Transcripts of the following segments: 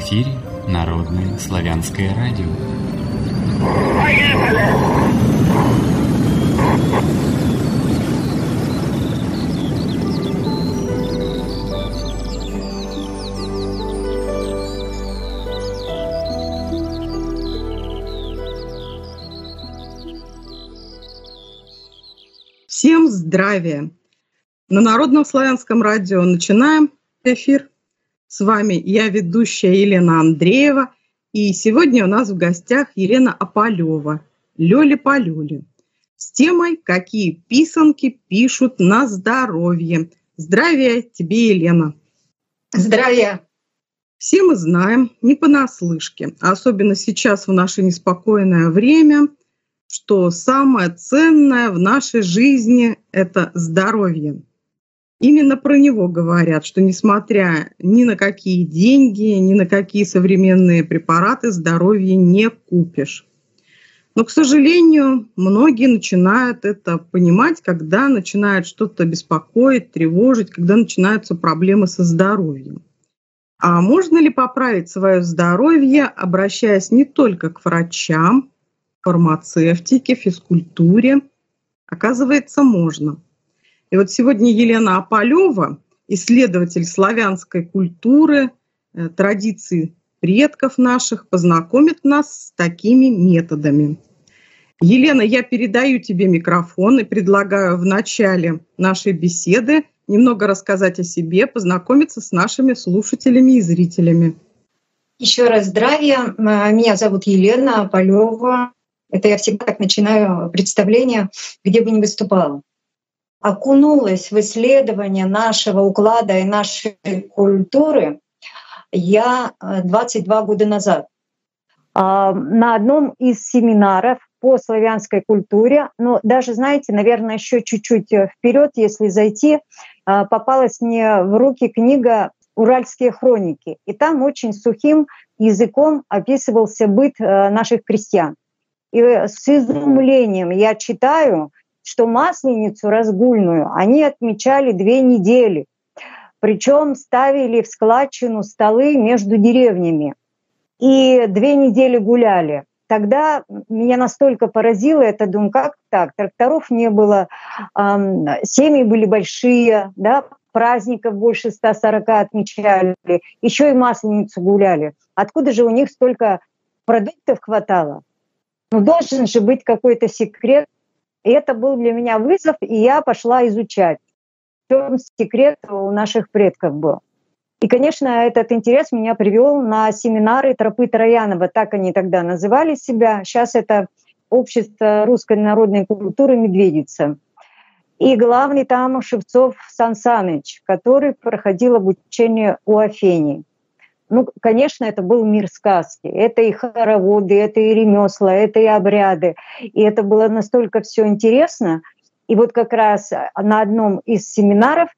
эфире Народное славянское радио. Всем здравия! На Народном славянском радио начинаем эфир. С вами я, ведущая Елена Андреева, и сегодня у нас в гостях Елена Опалева, Лёля по Лёле, с темой «Какие писанки пишут на здоровье». Здравия тебе, Елена! Здравия! Все мы знаем, не понаслышке, а особенно сейчас в наше неспокойное время, что самое ценное в нашей жизни – это здоровье. Именно про него говорят, что несмотря ни на какие деньги, ни на какие современные препараты, здоровье не купишь. Но, к сожалению, многие начинают это понимать, когда начинают что-то беспокоить, тревожить, когда начинаются проблемы со здоровьем. А можно ли поправить свое здоровье, обращаясь не только к врачам, фармацевтике, физкультуре? Оказывается, можно. И вот сегодня Елена Опалева, исследователь славянской культуры, традиций предков наших, познакомит нас с такими методами. Елена, я передаю тебе микрофон и предлагаю в начале нашей беседы немного рассказать о себе, познакомиться с нашими слушателями и зрителями. Еще раз здравия. Меня зовут Елена Опалева. Это я всегда так начинаю представление, где бы ни выступала. Окунулась в исследование нашего уклада и нашей культуры я 22 года назад. На одном из семинаров по славянской культуре, ну даже, знаете, наверное, еще чуть-чуть вперед, если зайти, попалась мне в руки книга «Уральские хроники». И там очень сухим языком описывался быт наших крестьян. И с изумлением я читаю, что Масленицу разгульную они отмечали 2 недели. Причем ставили в складчину столы между деревнями. И 2 недели гуляли. Тогда меня настолько поразило это, думаю, как так? Тракторов не было, семьи были большие, да, праздников больше 140 отмечали, еще и Масленицу гуляли. Откуда же у них столько продуктов хватало? Ну, должен же быть какой-то секрет. И это был для меня вызов, и я пошла изучать, в чем секрет у наших предков был. И, конечно, этот интерес меня привел на семинары Тропы Троянова, так они тогда называли себя. Сейчас это Общество русской народной культуры «Медведица». И главный там Шевцов Сан Саныч, который проходил обучение у Афени. Ну, конечно, это был мир сказки. Это и хороводы, это и ремесла, это и обряды. И это было настолько все интересно. И вот как раз на одном из семинаров,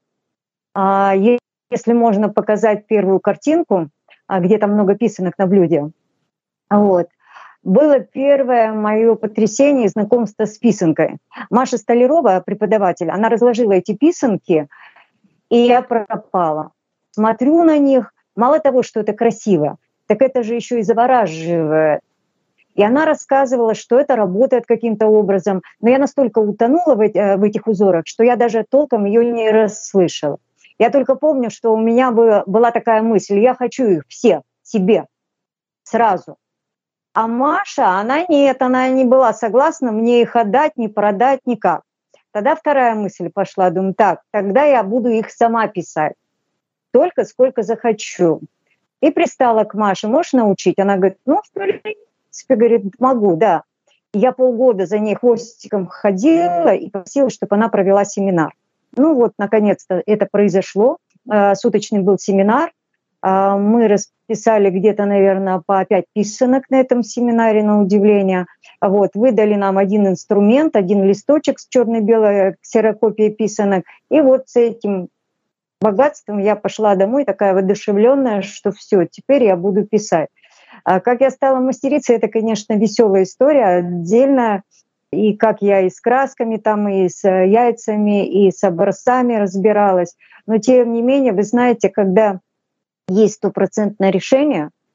если можно показать первую картинку, где там много писанок на блюде, вот, было первое мое потрясение и знакомство с писанкой. Маша Столярова, преподаватель, она разложила эти писанки, и я пропала. Смотрю на них. Мало того, что это красиво, так это же еще и завораживает. И она рассказывала, что это работает каким-то образом. Но я настолько утонула в этих узорах, что я даже толком ее не расслышала. Я только помню, что у меня была такая мысль: я хочу их все себе сразу. А Маша, она не была согласна мне их отдать, не продать никак. Тогда вторая мысль пошла, думаю, так, тогда я буду их сама писать. Только сколько захочу. И пристала к Маше: можешь научить? Она говорит, ну, в принципе, говорит, могу, да. Я полгода за ней хвостиком ходила и просила, чтобы она провела семинар. Ну вот, наконец-то это произошло. Суточный был семинар. Мы расписали где-то, наверное, по 5 писанок на этом семинаре, на удивление. Вот, выдали нам один инструмент, один листочек с черно-белой ксерокопией писанок. И вот с этим богатством я пошла домой, такая воодушевленная, что все, теперь я буду писать. А как я стала мастерицей, это, конечно, веселая история, отдельная. И как я и с красками, там, и с яйцами, и с образцами разбиралась. Но тем не менее, вы знаете, когда есть стопроцентное решение,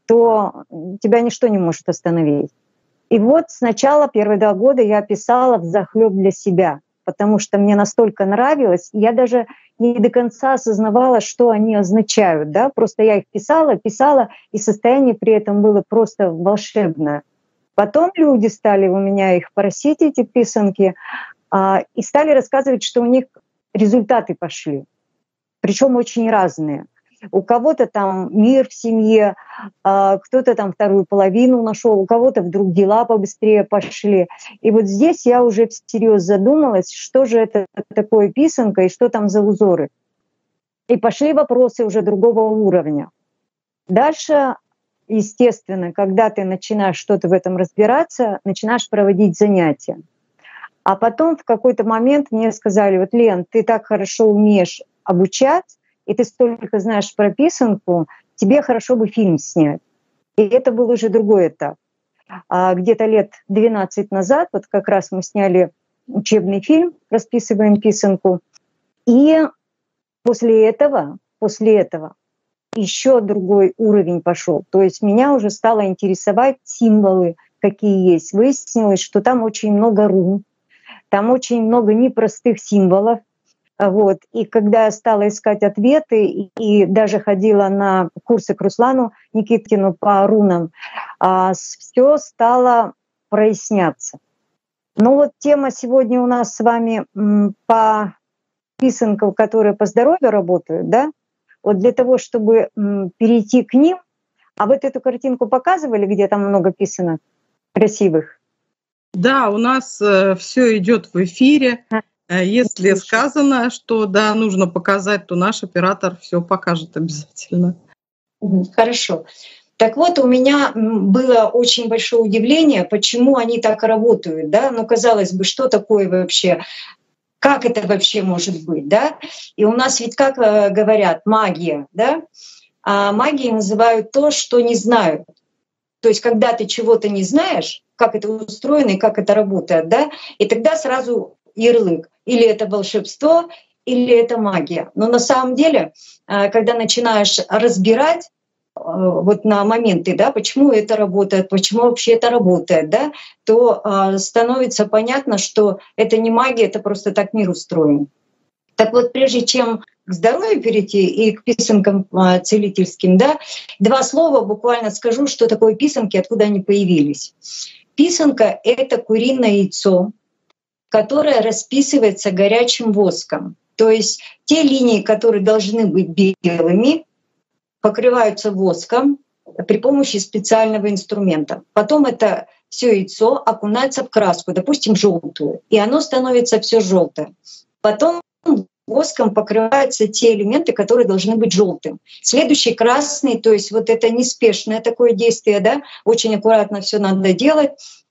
то тебя ничто не может остановить. И вот сначала первые 2 года я писала взахлёб для себя, потому что мне настолько нравилось, я даже не до конца осознавала, что они означают, да, просто я их писала, и состояние при этом было просто волшебное. Потом люди стали у меня их просить, эти писанки, и стали рассказывать, что у них результаты пошли, причем очень разные. У кого-то там мир в семье, кто-то там вторую половину нашел, у кого-то вдруг дела побыстрее пошли. И вот здесь я уже всерьез задумалась, что же это такое писанка и что там за узоры. И пошли вопросы уже другого уровня. Дальше, естественно, когда ты начинаешь что-то в этом разбираться, начинаешь проводить занятия. А потом в какой-то момент мне сказали: вот, Лен, ты так хорошо умеешь обучать, и ты столько знаешь про писанку, тебе хорошо бы фильм снять. И это был уже другой этап. Где-то лет 12 назад, вот как раз мы сняли учебный фильм «Расписываем писанку». И после этого еще другой уровень пошел. То есть меня уже стало интересовать символы, какие есть. Выяснилось, что там очень много рун, там очень много непростых символов. Вот. И когда я стала искать ответы и даже ходила на курсы к Руслану Никиткину по рунам, все стало проясняться. Ну вот тема сегодня у нас с вами по писанкам, которые по здоровью работают, да? Вот для того, чтобы перейти к ним, а вот эту картинку показывали, где там много писанок красивых? Да, у нас все идет в эфире. Если сказано, что да, нужно показать, то наш оператор все покажет обязательно. Хорошо. Так вот, у меня было очень большое удивление, почему они так работают, да? Ну, казалось бы, что такое вообще, как это вообще может быть, да? И у нас ведь, как говорят, магия, да? А магией называют то, что не знают. То есть, когда ты чего-то не знаешь, как это устроено и как это работает, да? И тогда сразу ярлык. Или это волшебство, или это магия. Но на самом деле, когда начинаешь разбирать вот на моменты, да, почему это работает, почему вообще это работает, да, то становится понятно, что это не магия, это просто так мир устроен. Так вот, прежде чем к здоровью перейти и к писанкам целительским, да, 2 слова буквально скажу, что такое писанки, откуда они появились. Писанка — это куриное яйцо, которое расписывается горячим воском. То есть те линии, которые должны быть белыми, покрываются воском при помощи специального инструмента. Потом это все яйцо окунается в краску, допустим, желтую, и оно становится все желтое. Потом воском покрываются те элементы, которые должны быть желтым. Следующий красный, то есть вот это неспешное такое действие, да, очень аккуратно все надо делать.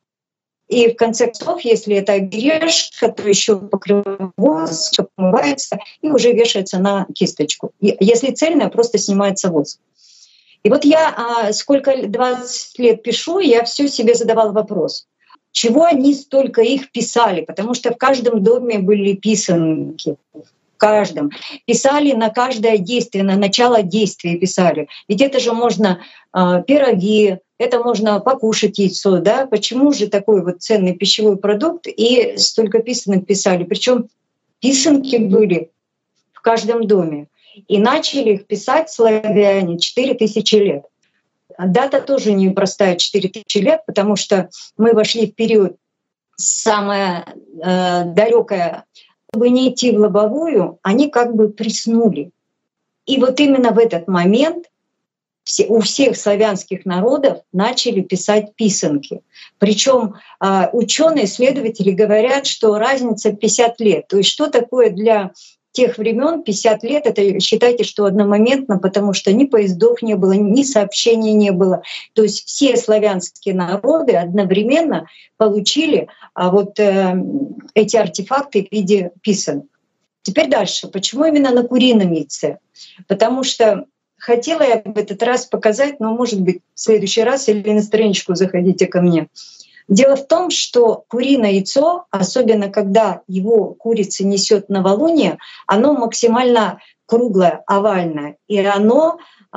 И в конце концов, если это обережка, то еще покрывается воск, помывается и уже вешается на кисточку. И если цельная, просто снимается воск. И вот я сколько 20 лет пишу, я все себе задавала вопрос, чего они столько их писали, потому что в каждом доме были писанки. В каждом. Писали на каждое действие, на начало действия писали. Ведь это же можно пироги, это можно покушать яйцо, да? Почему же такой вот ценный пищевой продукт и столько писанок писали? Причем писанки были в каждом доме. И начали их писать славяне 4000 лет. Дата тоже непростая, 4000 лет, потому что мы вошли в период самое далекое. Чтобы не идти в лобовую, они как бы приснули. И вот именно в этот момент у всех славянских народов начали писать писанки. Причем ученые, исследователи говорят, что разница 50 лет. То есть что такое для тех времен 50 лет? Это считайте, что одномоментно, потому что ни поездов не было, ни сообщений не было. То есть все славянские народы одновременно получили вот эти артефакты в виде писанок. Теперь дальше. Почему именно на курином яйце? Потому что хотела я в этот раз показать, но, может быть, в следующий раз или на страничку заходите ко мне. Дело в том, что куриное яйцо, особенно когда его курица несет новолуние, оно максимально круглое, овальное, и оно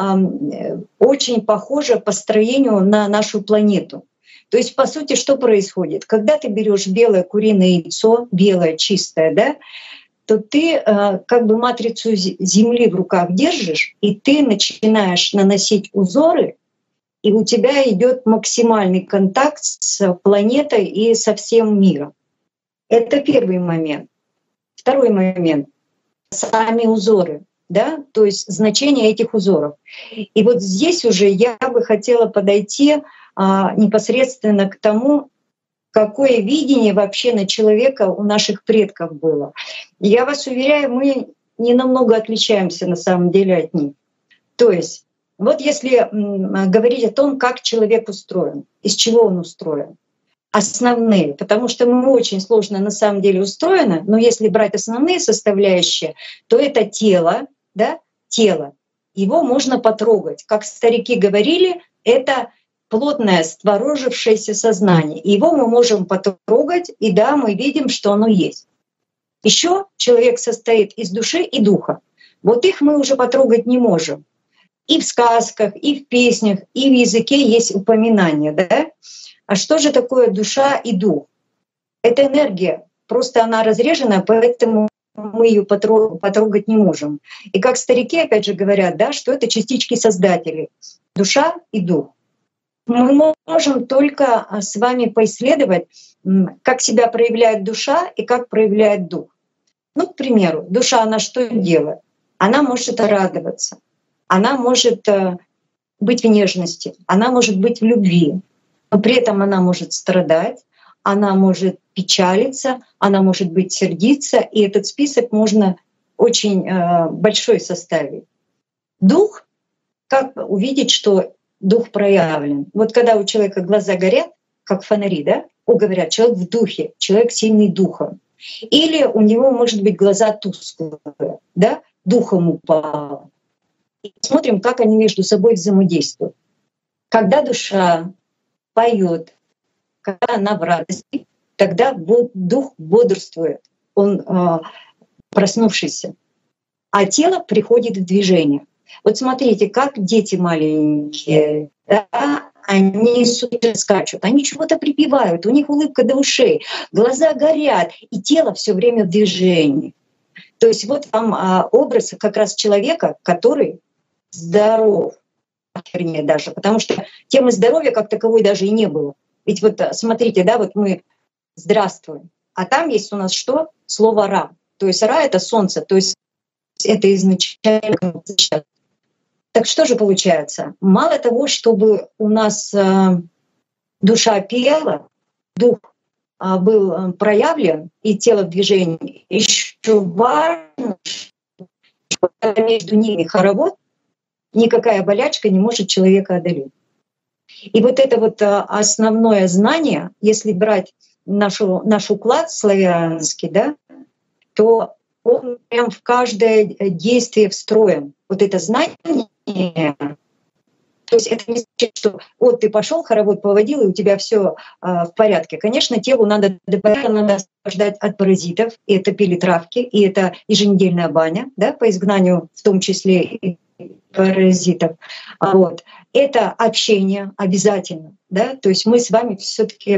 очень похоже по строению на нашу планету. То есть, по сути, что происходит? Когда ты берешь белое куриное яйцо, белое, чистое, да, то ты как бы матрицу Земли в руках держишь, и ты начинаешь наносить узоры, и у тебя идет максимальный контакт с планетой и со всем миром. Это первый момент. Второй момент — сами узоры, да, то есть значение этих узоров. И вот здесь уже я бы хотела подойти непосредственно к тому, какое видение вообще на человека у наших предков было. Я вас уверяю, мы не намного отличаемся на самом деле от них. То есть вот если говорить о том, как человек устроен, из чего он устроен, основные, потому что мы очень сложно на самом деле устроены, но если брать основные составляющие, то это тело, да, тело. Его можно потрогать. Как старики говорили, это плотное, створожившееся сознание. Его мы можем потрогать, и да, мы видим, что оно есть. Еще человек состоит из души и духа. Вот их мы уже потрогать не можем. И в сказках, и в песнях, и в языке есть упоминания. Да? А что же такое душа и дух? Это энергия, просто она разрежена, поэтому мы ее потрогать не можем. И как старики опять же говорят, да, что это частички создателей. Душа и дух. Мы можем только с вами поисследовать, как себя проявляет душа и как проявляет дух. Ну, к примеру, душа, она что делает? Она может радоваться, она может быть в нежности, она может быть в любви, но при этом она может страдать, она может печалиться, она может быть сердиться, и этот список можно очень большой составить. Дух, как увидеть, что дух проявлен? Вот когда у человека глаза горят, как фонари, да? Говорят, человек в духе, человек сильный духом. Или у него, может быть, глаза тусклые, да? Духом упал. И смотрим, как они между собой взаимодействуют. Когда душа поет, когда она в радости, тогда дух бодрствует, он проснувшийся, а тело приходит в движение. Вот смотрите, как дети маленькие, да, они супер скачут, они чего-то припевают, у них улыбка до ушей, глаза горят, и тело все время в движении. То есть вот там образ как раз человека, который здоров, вернее даже, потому что темы здоровья как таковой даже и не было. Ведь вот смотрите, да, вот мы здравствуем, а там есть у нас что? Слово «ра». То есть «ра» — это солнце, то есть это изначально. Так что же получается? Мало того, чтобы у нас душа пела, дух был проявлен и тело в движении, еще важно, что между ними хоровод, никакая болячка не может человека одолеть. И вот это вот основное знание, если брать наш уклад славянский, да, то он прям в каждое действие встроен. Вот это знание. То есть это не значит, что вот ты пошел, хоровод поводил, и у тебя все в порядке. Конечно, телу надо освобождать от паразитов, и это пили травки, и это еженедельная баня, да, по изгнанию в том числе и паразитов. Вот. Это общение обязательно, да, то есть мы с вами все-таки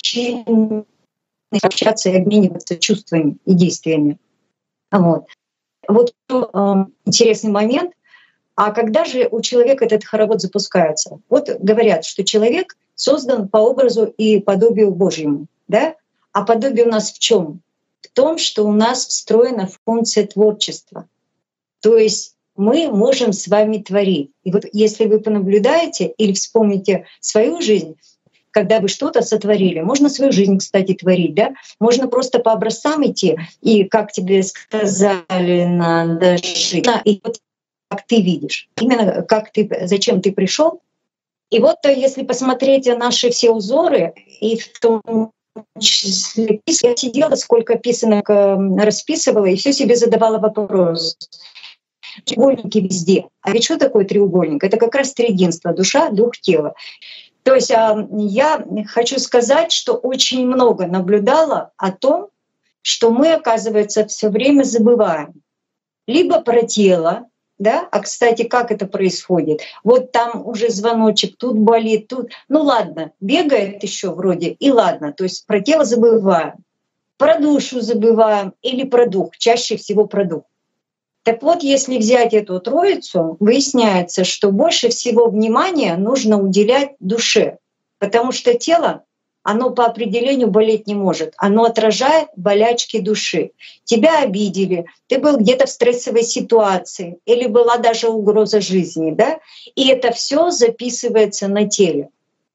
общаться и обмениваться чувствами и действиями. Вот интересный момент. А когда же у человека этот хоровод запускается? Вот говорят, что человек создан по образу и подобию Божьему, да? А подобие у нас в чем? В том, что у нас встроена функция творчества. То есть мы можем с вами творить. И вот если вы понаблюдаете или вспомните свою жизнь, когда вы что-то сотворили, можно свою жизнь, кстати, творить, да? Можно просто по образцам идти, и, как тебе сказали, надо жить. И вот как ты видишь, именно как ты, зачем ты пришел. И вот если посмотреть наши все узоры, и в том числе я сидела, сколько писанок расписывала, и все себе задавала вопрос. Треугольники везде. А ведь что такое треугольник? Это как раз триединство: душа, дух, тело. То есть я хочу сказать, что очень много наблюдала о том, что мы, оказывается, все время забываем. либо про тело, да, а, кстати, как это происходит? Вот там уже звоночек, тут болит, тут, ну ладно, бегает еще вроде, и ладно, то есть про тело забываем, про душу забываем или про дух, чаще всего про дух. Так вот, если взять эту троицу, выясняется, что больше всего внимания нужно уделять душе, потому что тело, оно по определению болеть не может. Оно отражает болячки души. Тебя обидели, ты был где-то в стрессовой ситуации или была даже угроза жизни, да? И это все записывается на теле.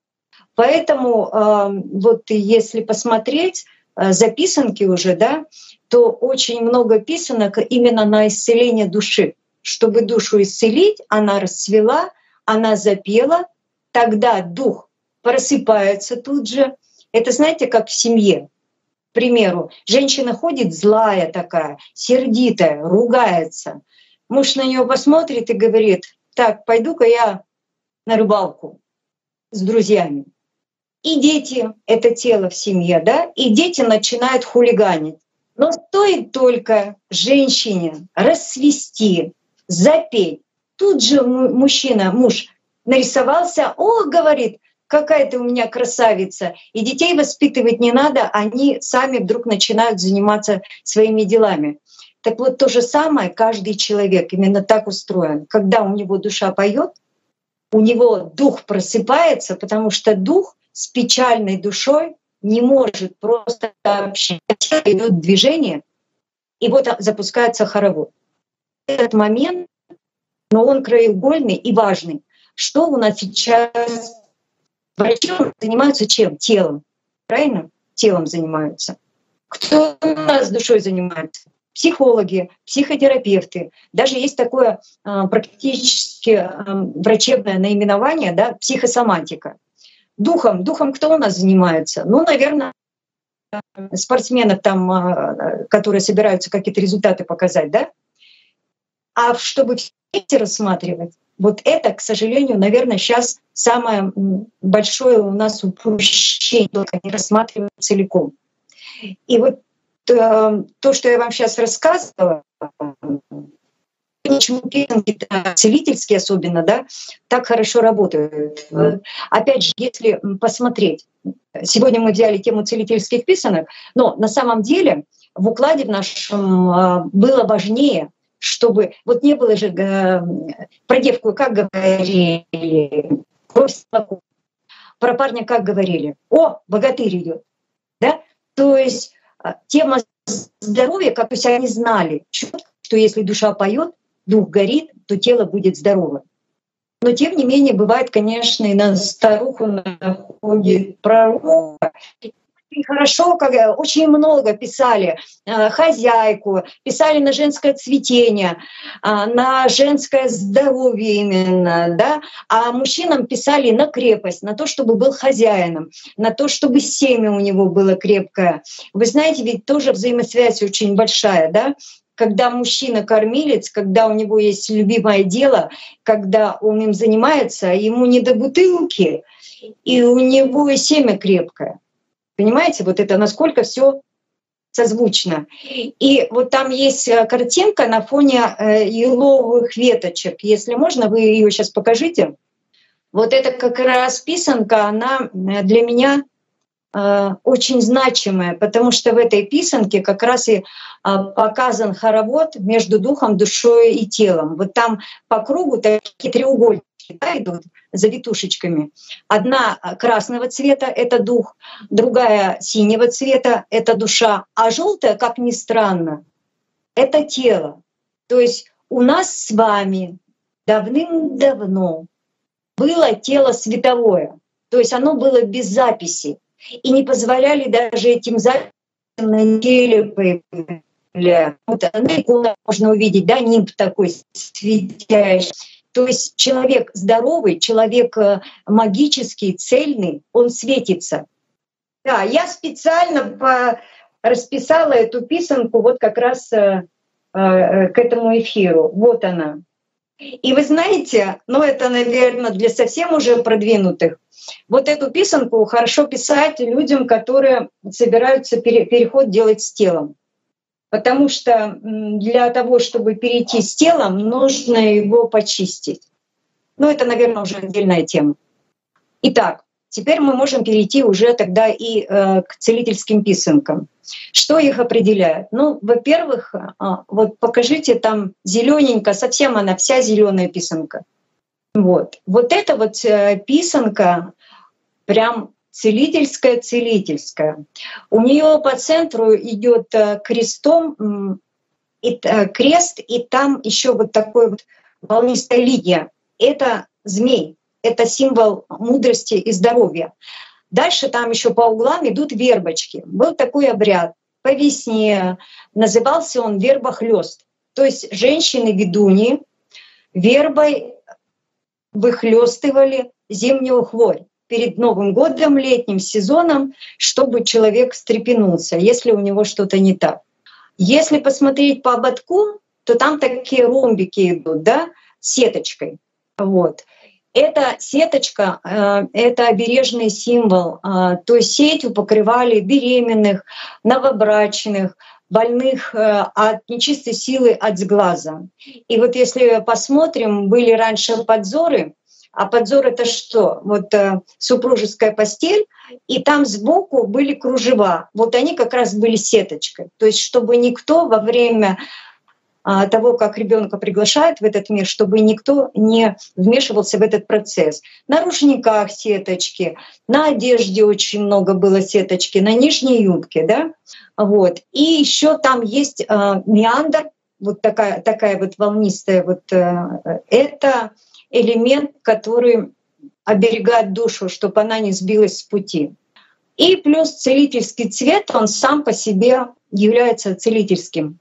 Поэтому вот если посмотреть записанки уже, да, то очень много писанок именно на исцеление души. Чтобы душу исцелить, она расцвела, она запела, тогда дух просыпается тут же. Это, знаете, как в семье. К примеру, женщина ходит злая такая, сердитая, ругается. Муж на нее посмотрит и говорит: так, пойду-ка я на рыбалку с друзьями. И дети — это тело в семье, да, и дети начинают хулиганить. Но стоит только женщине расцвести, запеть, тут же мужчина, муж нарисовался: о, говорит, какая ты у меня красавица. И детей воспитывать не надо, они сами вдруг начинают заниматься своими делами. Так вот, то же самое каждый человек именно так устроен. Когда у него душа поет, у него дух просыпается, потому что дух с печальной душой не может просто общаться, идет движение, и вот запускается хоровод. Этот момент, но он краеугольный и важный. Что у нас сейчас? Врачи занимаются чем? Телом. Правильно? Телом занимаются. Кто у нас душой занимается? Психологи, психотерапевты. Даже есть такое практически врачебное наименование, да, психосоматика. Духом кто у нас занимается? Ну, наверное, спортсменов там, которые собираются какие-то результаты показать, да? А чтобы все эти рассматривать, вот это, к сожалению, наверное, сейчас самое большое у нас упущение, только не рассматривать целиком. И вот то, что я вам сейчас рассказывала, почему песенки целительские особенно, да, так хорошо работают. Опять же, если посмотреть, сегодня мы взяли тему целительских песенок, но на самом деле в укладе в нашем было важнее, чтобы вот не было же про девку, как говорили, кровь с молоком, про парня как говорили: о, богатырь идет, да, то есть тема здоровья, как то есть они знали, что если душа поет, дух горит, то тело будет здорово. Но тем не менее бывает, конечно, и на старуху находит пророка. И хорошо, когда очень много писали хозяйку, писали на женское цветение, на женское здоровье именно, да, а мужчинам писали на крепость, на то, чтобы был хозяином, на то, чтобы семя у него было крепкое. Вы знаете, ведь тоже взаимосвязь очень большая, да? Когда мужчина кормилец, когда у него есть любимое дело, когда он им занимается, ему не до бутылки, и у него семя крепкое. Понимаете, вот это насколько все созвучно. И вот там есть картинка на фоне еловых веточек. Если можно, вы ее сейчас покажите. Вот это как раз писанка, она для меня очень значимая, потому что в этой писанке как раз и показан хоровод между духом, душой и телом. Вот там по кругу такие треугольники, да, идут завитушечками. Одна красного цвета — это дух, другая синего цвета — это душа, а желтая, как ни странно, это тело. То есть у нас с вами давным-давно было тело световое, то есть оно было без записи, и не позволяли даже этим записям на теле появляться. Вот на иконах можно увидеть, да, нимб такой светящий. То есть человек здоровый, человек магический, цельный, он светится. Да, я специально расписала эту писанку вот как раз к этому эфиру. Вот она. И вы знаете, ну это, наверное, для совсем уже продвинутых, вот эту писанку хорошо писать людям, которые собираются переход делать с телом. потому что для того, чтобы перейти с телом, нужно его почистить. Ну, это, наверное, уже отдельная тема. Итак, теперь мы можем перейти уже тогда и к целительским писанкам. Что их определяет? Ну, во-первых, вот покажите там зелененько, совсем она вся зеленая писанка. Вот эта вот писанка прям целительская. У нее по центру идет крестом крест, и там еще вот такой вот волнистая линия. Это змей, это символ мудрости и здоровья. Дальше там еще по углам идут вербочки. Был такой обряд по весне, назывался он вербохлёст. То есть женщины-ведуньи вербой выхлёстывали зимнюю хворь перед Новым годом, летним сезоном, чтобы человек встрепенулся, если у него что-то не так. Если посмотреть по ободку, то там такие ромбики идут, да, сеточкой. Вот. Эта сеточка — это обережный символ. То есть сетью покрывали беременных, новобрачных, больных от нечистой силы, от сглаза. И вот если посмотрим, были раньше подзоры, а подзор — это что? Вот супружеская постель, и там сбоку были кружева. Вот они как раз были сеточкой. То есть чтобы никто во время того, как ребенка приглашают в этот мир, чтобы никто не вмешивался в этот процесс. На рушниках сеточки, на одежде очень много было сеточки, на нижней юбке, да? Вот. И еще там есть меандр, вот такая вот волнистая, вот это элемент, который оберегает душу, чтобы она не сбилась с пути. И плюс целительский цвет, он сам по себе является целительским.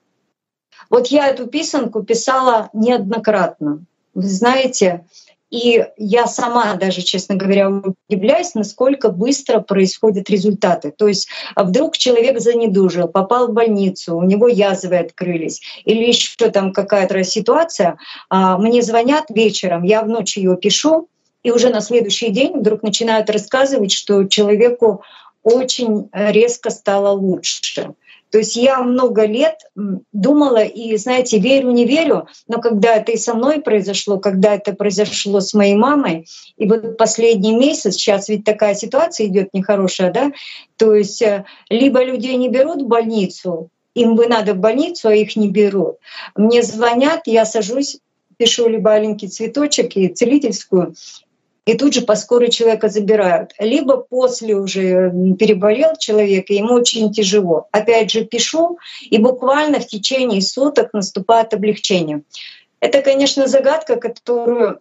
Вот я эту писанку писала неоднократно, вы знаете, и я сама даже, честно говоря, удивляюсь, насколько быстро происходят результаты. То есть вдруг человек занедужил, попал в больницу, у него язвы открылись, или еще там какая-то ситуация, мне звонят вечером, я в ночь ее пишу, и уже на следующий день вдруг начинают рассказывать, что человеку очень резко стало лучше. То есть я много лет думала и, знаете, верю, не верю, но когда это и со мной произошло, когда это произошло с моей мамой, и вот последний месяц, сейчас ведь такая ситуация идет нехорошая, да, то есть либо людей не берут в больницу, им бы надо в больницу, а их не берут. Мне звонят, я сажусь, пишу либо аленький цветочек и целительскую, и тут же по скорой человека забирают. Либо после уже переболел человек, и ему очень тяжело. Опять же пишу, и буквально в течение суток наступает облегчение. Это, конечно, загадка, которую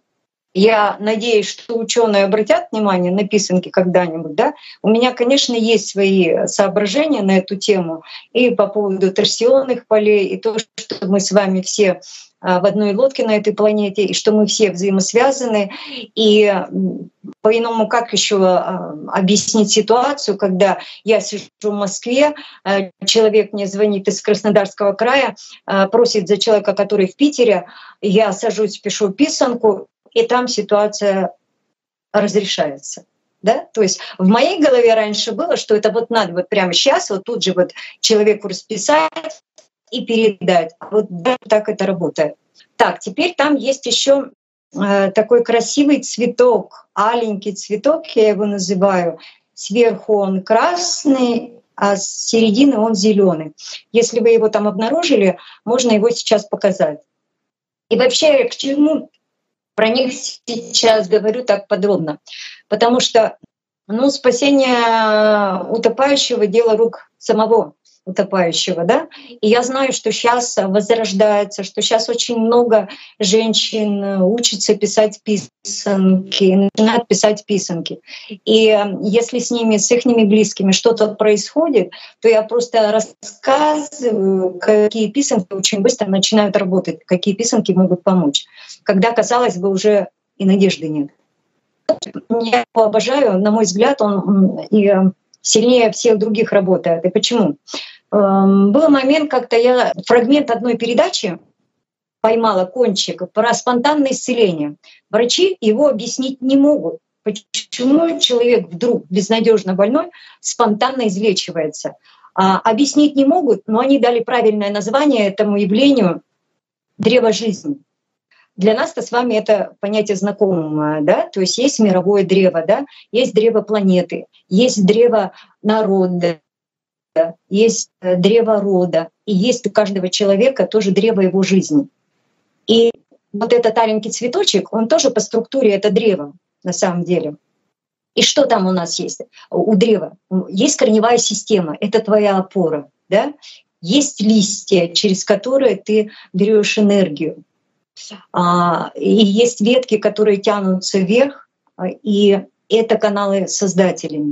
я надеюсь, что ученые обратят внимание на писанки когда-нибудь. Да? У меня, конечно, есть свои соображения на эту тему и по поводу торсионных полей, и то, что мы с вами все в одной лодке на этой планете, и что мы все взаимосвязаны. И по-иному как еще объяснить ситуацию, когда я сижу в Москве, человек мне звонит из Краснодарского края, просит за человека, который в Питере, я сажусь, пишу писанку, и там ситуация разрешается. Да? То есть в моей голове раньше было, что это вот надо вот прямо сейчас, вот тут же вот человеку расписать и передать. Вот да, так это работает. Так, теперь там есть еще такой красивый цветок, аленький цветок, я его называю. Сверху он красный, а с середины он зеленый. Если вы его там обнаружили, можно его сейчас показать. И вообще, к чему про них сейчас говорю так подробно? Потому что спасение утопающего — дело рук самого утопающего, да? И я знаю, что сейчас возрождается, что сейчас очень много женщин учатся писать писанки, начинают писать писанки. И если с ними, с их близкими что-то происходит, то я просто рассказываю, какие писанки очень быстро начинают работать, какие писанки могут помочь, когда, казалось бы, уже и надежды нет. Я его обожаю, на мой взгляд, он и сильнее всех других работает. И почему? Был момент, как-то я фрагмент одной передачи поймала, кончик, про спонтанное исцеление. Врачи его объяснить не могут, почему человек вдруг безнадежно больной спонтанно излечивается. Объяснить не могут, но они дали правильное название этому явлению — древо жизни. Для нас-то с вами это понятие знакомое, да? То есть есть мировое древо, да? Есть древо планеты, есть древо народа, есть древо рода, и есть у каждого человека тоже древо его жизни. И вот этот аленький цветочек, он тоже по структуре это древо на самом деле. И что там у нас есть? У древа есть корневая система, это твоя опора, да? Есть листья, через которые ты берешь энергию. И есть ветки, которые тянутся вверх, и это каналы Создателя.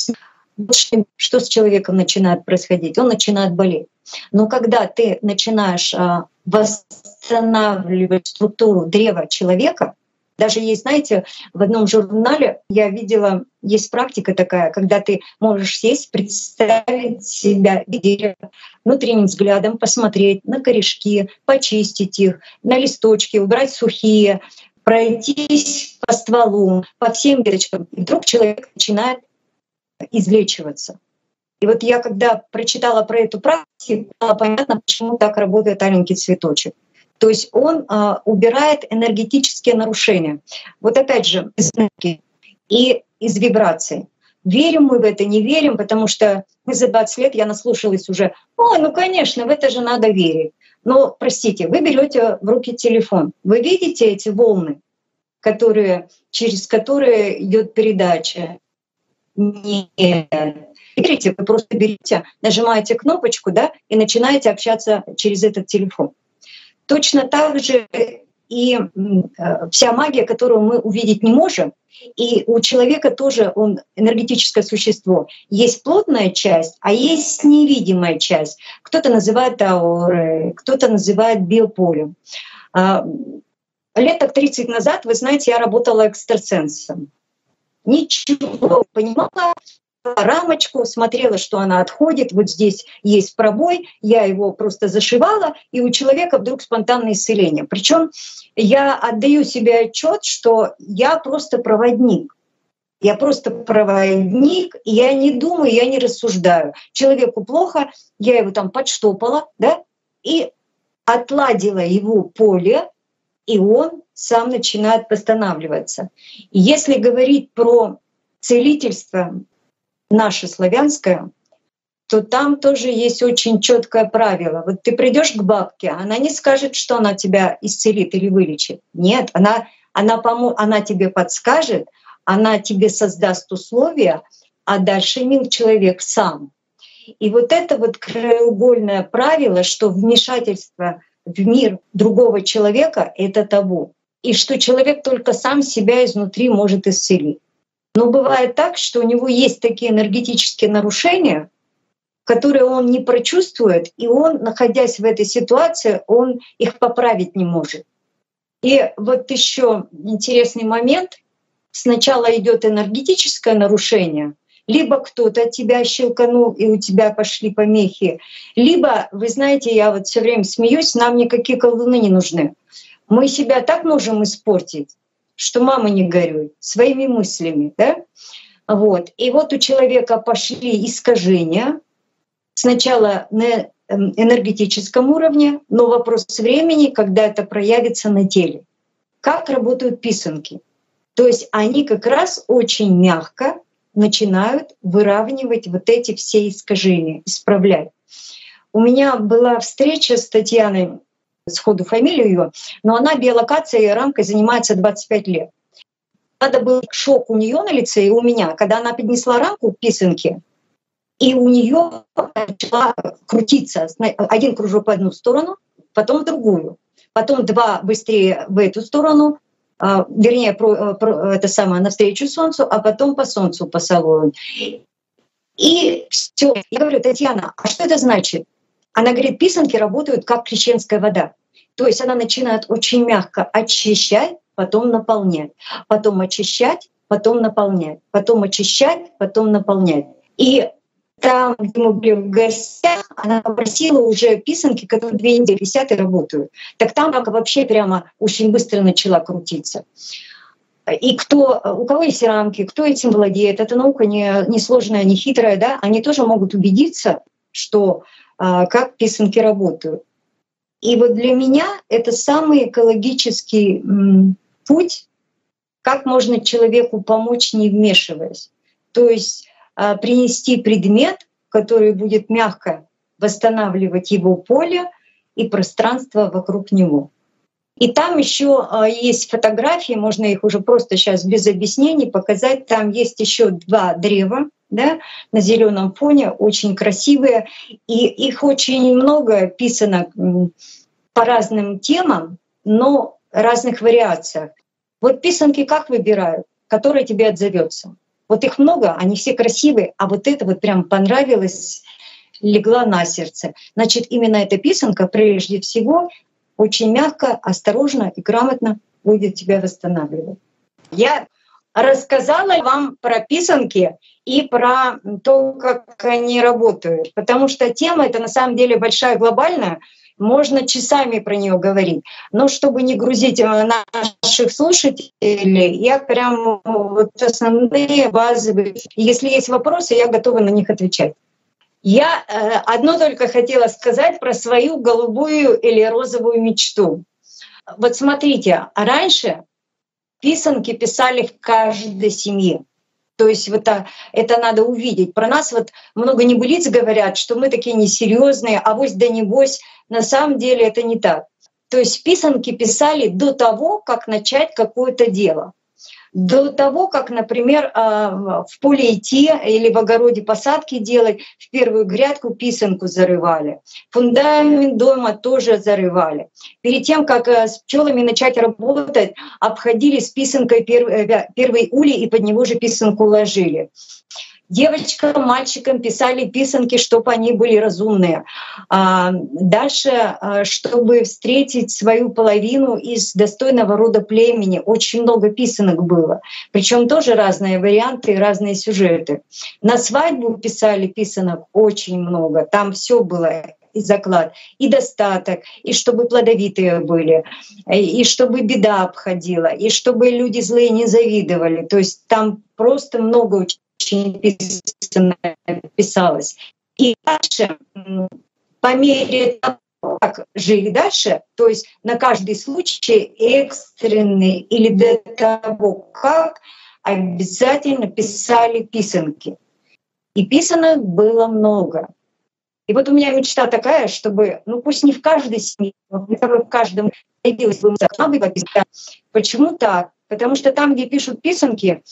Что с человеком начинает происходить? Он начинает болеть. Но когда ты начинаешь восстанавливать структуру древа человека, даже есть, знаете, в одном журнале я видела, есть практика такая, когда ты можешь сесть, представить себя внутренним взглядом, посмотреть на корешки, почистить их, на листочки, убрать сухие, пройтись по стволу, по всем веточкам. И вдруг человек начинает излечиваться. И вот я, когда прочитала про эту практику, стало понятно, почему так работает аленький цветочек. То есть он убирает энергетические нарушения. Вот опять же, из энергии и из вибраций. Верим мы в это, не верим, потому что мы за 20 лет, я наслушалась уже, ой, ну конечно, в это же надо верить. Но, простите, вы берете в руки телефон, вы видите эти волны, через которые идет передача? Нет. Видите, вы просто берете, нажимаете кнопочку, да, и начинаете общаться через этот телефон. Точно так же и вся магия, которую мы увидеть не можем, и у человека тоже, он энергетическое существо. Есть плотная часть, а есть невидимая часть. Кто-то называет аурой, кто-то называет биополем. Лет так 30 назад, вы знаете, я работала экстрасенсом. Ничего не понимала, рамочку, смотрела, что она отходит, вот здесь есть пробой, я его просто зашивала, и у человека вдруг спонтанное исцеление. Причем я отдаю себе отчет, что я просто проводник. Я просто проводник, и я не думаю, я не рассуждаю. Человеку плохо, я его там подштопала, да, и отладила его поле, и он сам начинает восстанавливаться. И если говорить про целительство наше славянское, то там тоже есть очень четкое правило. Вот ты придешь к бабке, она не скажет, что она тебя исцелит или вылечит. Нет, она тебе подскажет, она тебе создаст условия, а дальше мил человек сам. И вот это вот краеугольное правило, что вмешательство в мир другого человека — это табу. И что человек только сам себя изнутри может исцелить. Но бывает так, что у него есть такие энергетические нарушения, которые он не прочувствует, и он, находясь в этой ситуации, он их поправить не может. И вот еще интересный момент. Сначала идет энергетическое нарушение, либо кто-то тебя щелканул, и у тебя пошли помехи, либо, вы знаете, я вот все время смеюсь, нам никакие колдуны не нужны. Мы себя так можем испортить, что мама не горюй, своими мыслями, да? Вот. И вот у человека пошли искажения, сначала на энергетическом уровне, но вопрос времени, когда это проявится на теле. Как работают писанки? То есть они как раз очень мягко начинают выравнивать вот эти все искажения, исправлять. У меня была встреча с Татьяной, сходу фамилию ее, но она биолокацией и рамкой занимается 25 лет. Надо был шок у нее на лице и у меня, когда она поднесла рамку к писанке, и у нее начала крутиться. Один кружок в одну сторону, потом в другую, потом два быстрее в эту сторону, вернее, это самое навстречу Солнцу, а потом по Солнцу по салону. И все. Я говорю: Татьяна, а что это значит? Она говорит, писанки работают как крещенская вода. То есть она начинает очень мягко очищать, потом наполнять, потом очищать, потом наполнять, потом очищать, потом наполнять. И там, где мы были в гостях, она попросила уже писанки, которые 2 недели висят и работают. Так там вообще прямо очень быстро начала крутиться. И у кого есть рамки, кто этим владеет, эта наука не сложная, не хитрая, да, они тоже могут убедиться, что как писанки работают. И вот для меня это самый экологический путь, как можно человеку помочь, не вмешиваясь. То есть принести предмет, который будет мягко восстанавливать его поле и пространство вокруг него. И там еще есть фотографии, можно их уже просто сейчас без объяснений показать. Там есть еще 2 древа, да, на зеленом фоне, очень красивые. И их очень много писано по разным темам, но в разных вариациях. Вот писанки как выбирают, которая тебе отзовется. Вот их много, они все красивые, а вот это вот прям понравилось, легла на сердце. Значит, именно эта писанка прежде всего очень мягко, осторожно и грамотно будет тебя восстанавливать. Я рассказала вам про писанки и про то, как они работают, потому что тема эта на самом деле большая, глобальная, можно часами про нее говорить. Но чтобы не грузить наших слушателей, я прям вот основные, базовые. Если есть вопросы, я готова на них отвечать. Я одно только хотела сказать про свою голубую или розовую мечту. Вот смотрите, раньше писанки писали в каждой семье. То есть вот это надо увидеть. Про нас вот много небылиц говорят, что мы такие несерьезные, авось да небось. На самом деле это не так. То есть писанки писали до того, как начать какое-то дело. До того, как, например, в поле идти или в огороде посадки делать, в первую грядку писанку зарывали. Фундамент дома тоже зарывали. Перед тем, как с пчелами начать работать, обходили с писанкой первый улей и под него же писанку ложили. Девочкам, мальчикам писали писанки, чтобы они были разумные. Дальше, чтобы встретить свою половину из достойного рода племени, очень много писанок было. Причем тоже разные варианты, разные сюжеты. На свадьбу писали писанок очень много. Там все было и заклад, и достаток, и чтобы плодовитые были, и чтобы беда обходила, и чтобы люди злые не завидовали. То есть там просто много очень писалось. И дальше, по мере того, как жили дальше, то есть на каждый случай экстренный или до того, как обязательно писали писанки. И писанок было много. И вот у меня мечта такая, чтобы, ну пусть не в каждой семье, но хотя бы в каждом появилась бы писанка. Почему так? Потому что там, где пишут писанки,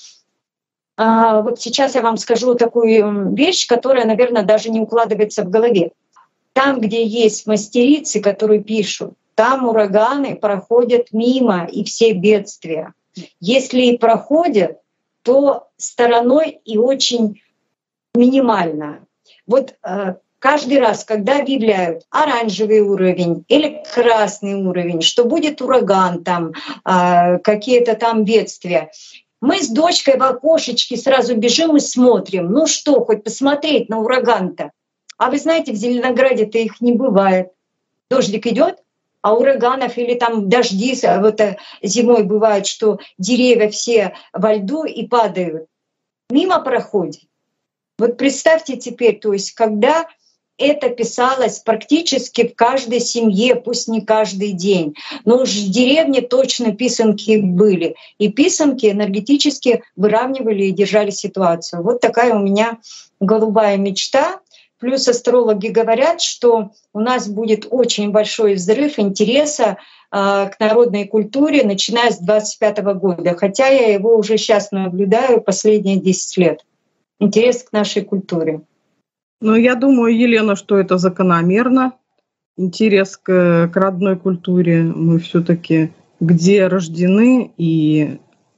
вот сейчас я вам скажу такую вещь, которая, наверное, даже не укладывается в голове. Там, где есть мастерицы, которые пишут, там ураганы проходят мимо и все бедствия. Если и проходят, то стороной и очень минимально. Вот каждый раз, когда объявляют оранжевый уровень или красный уровень, что будет ураган, там, какие-то там бедствия, мы с дочкой в окошечке сразу бежим и смотрим. Ну что, хоть посмотреть на ураган-то. А вы знаете, в Зеленограде-то их не бывает. Дождик идет, а ураганов или там дожди, вот зимой бывает, что деревья все во льду и падают. Мимо проходит. Вот представьте теперь, то есть когда это писалось практически в каждой семье, пусть не каждый день. Но уж в деревне точно писанки были. И писанки энергетически выравнивали и держали ситуацию. Вот такая у меня голубая мечта. Плюс астрологи говорят, что у нас будет очень большой взрыв интереса к народной культуре, начиная с 2025 года. Хотя я его уже сейчас наблюдаю последние 10 лет. Интерес к нашей культуре. Ну, я думаю, Елена, что это закономерно. Интерес к родной культуре. Мы все-таки где рождены, и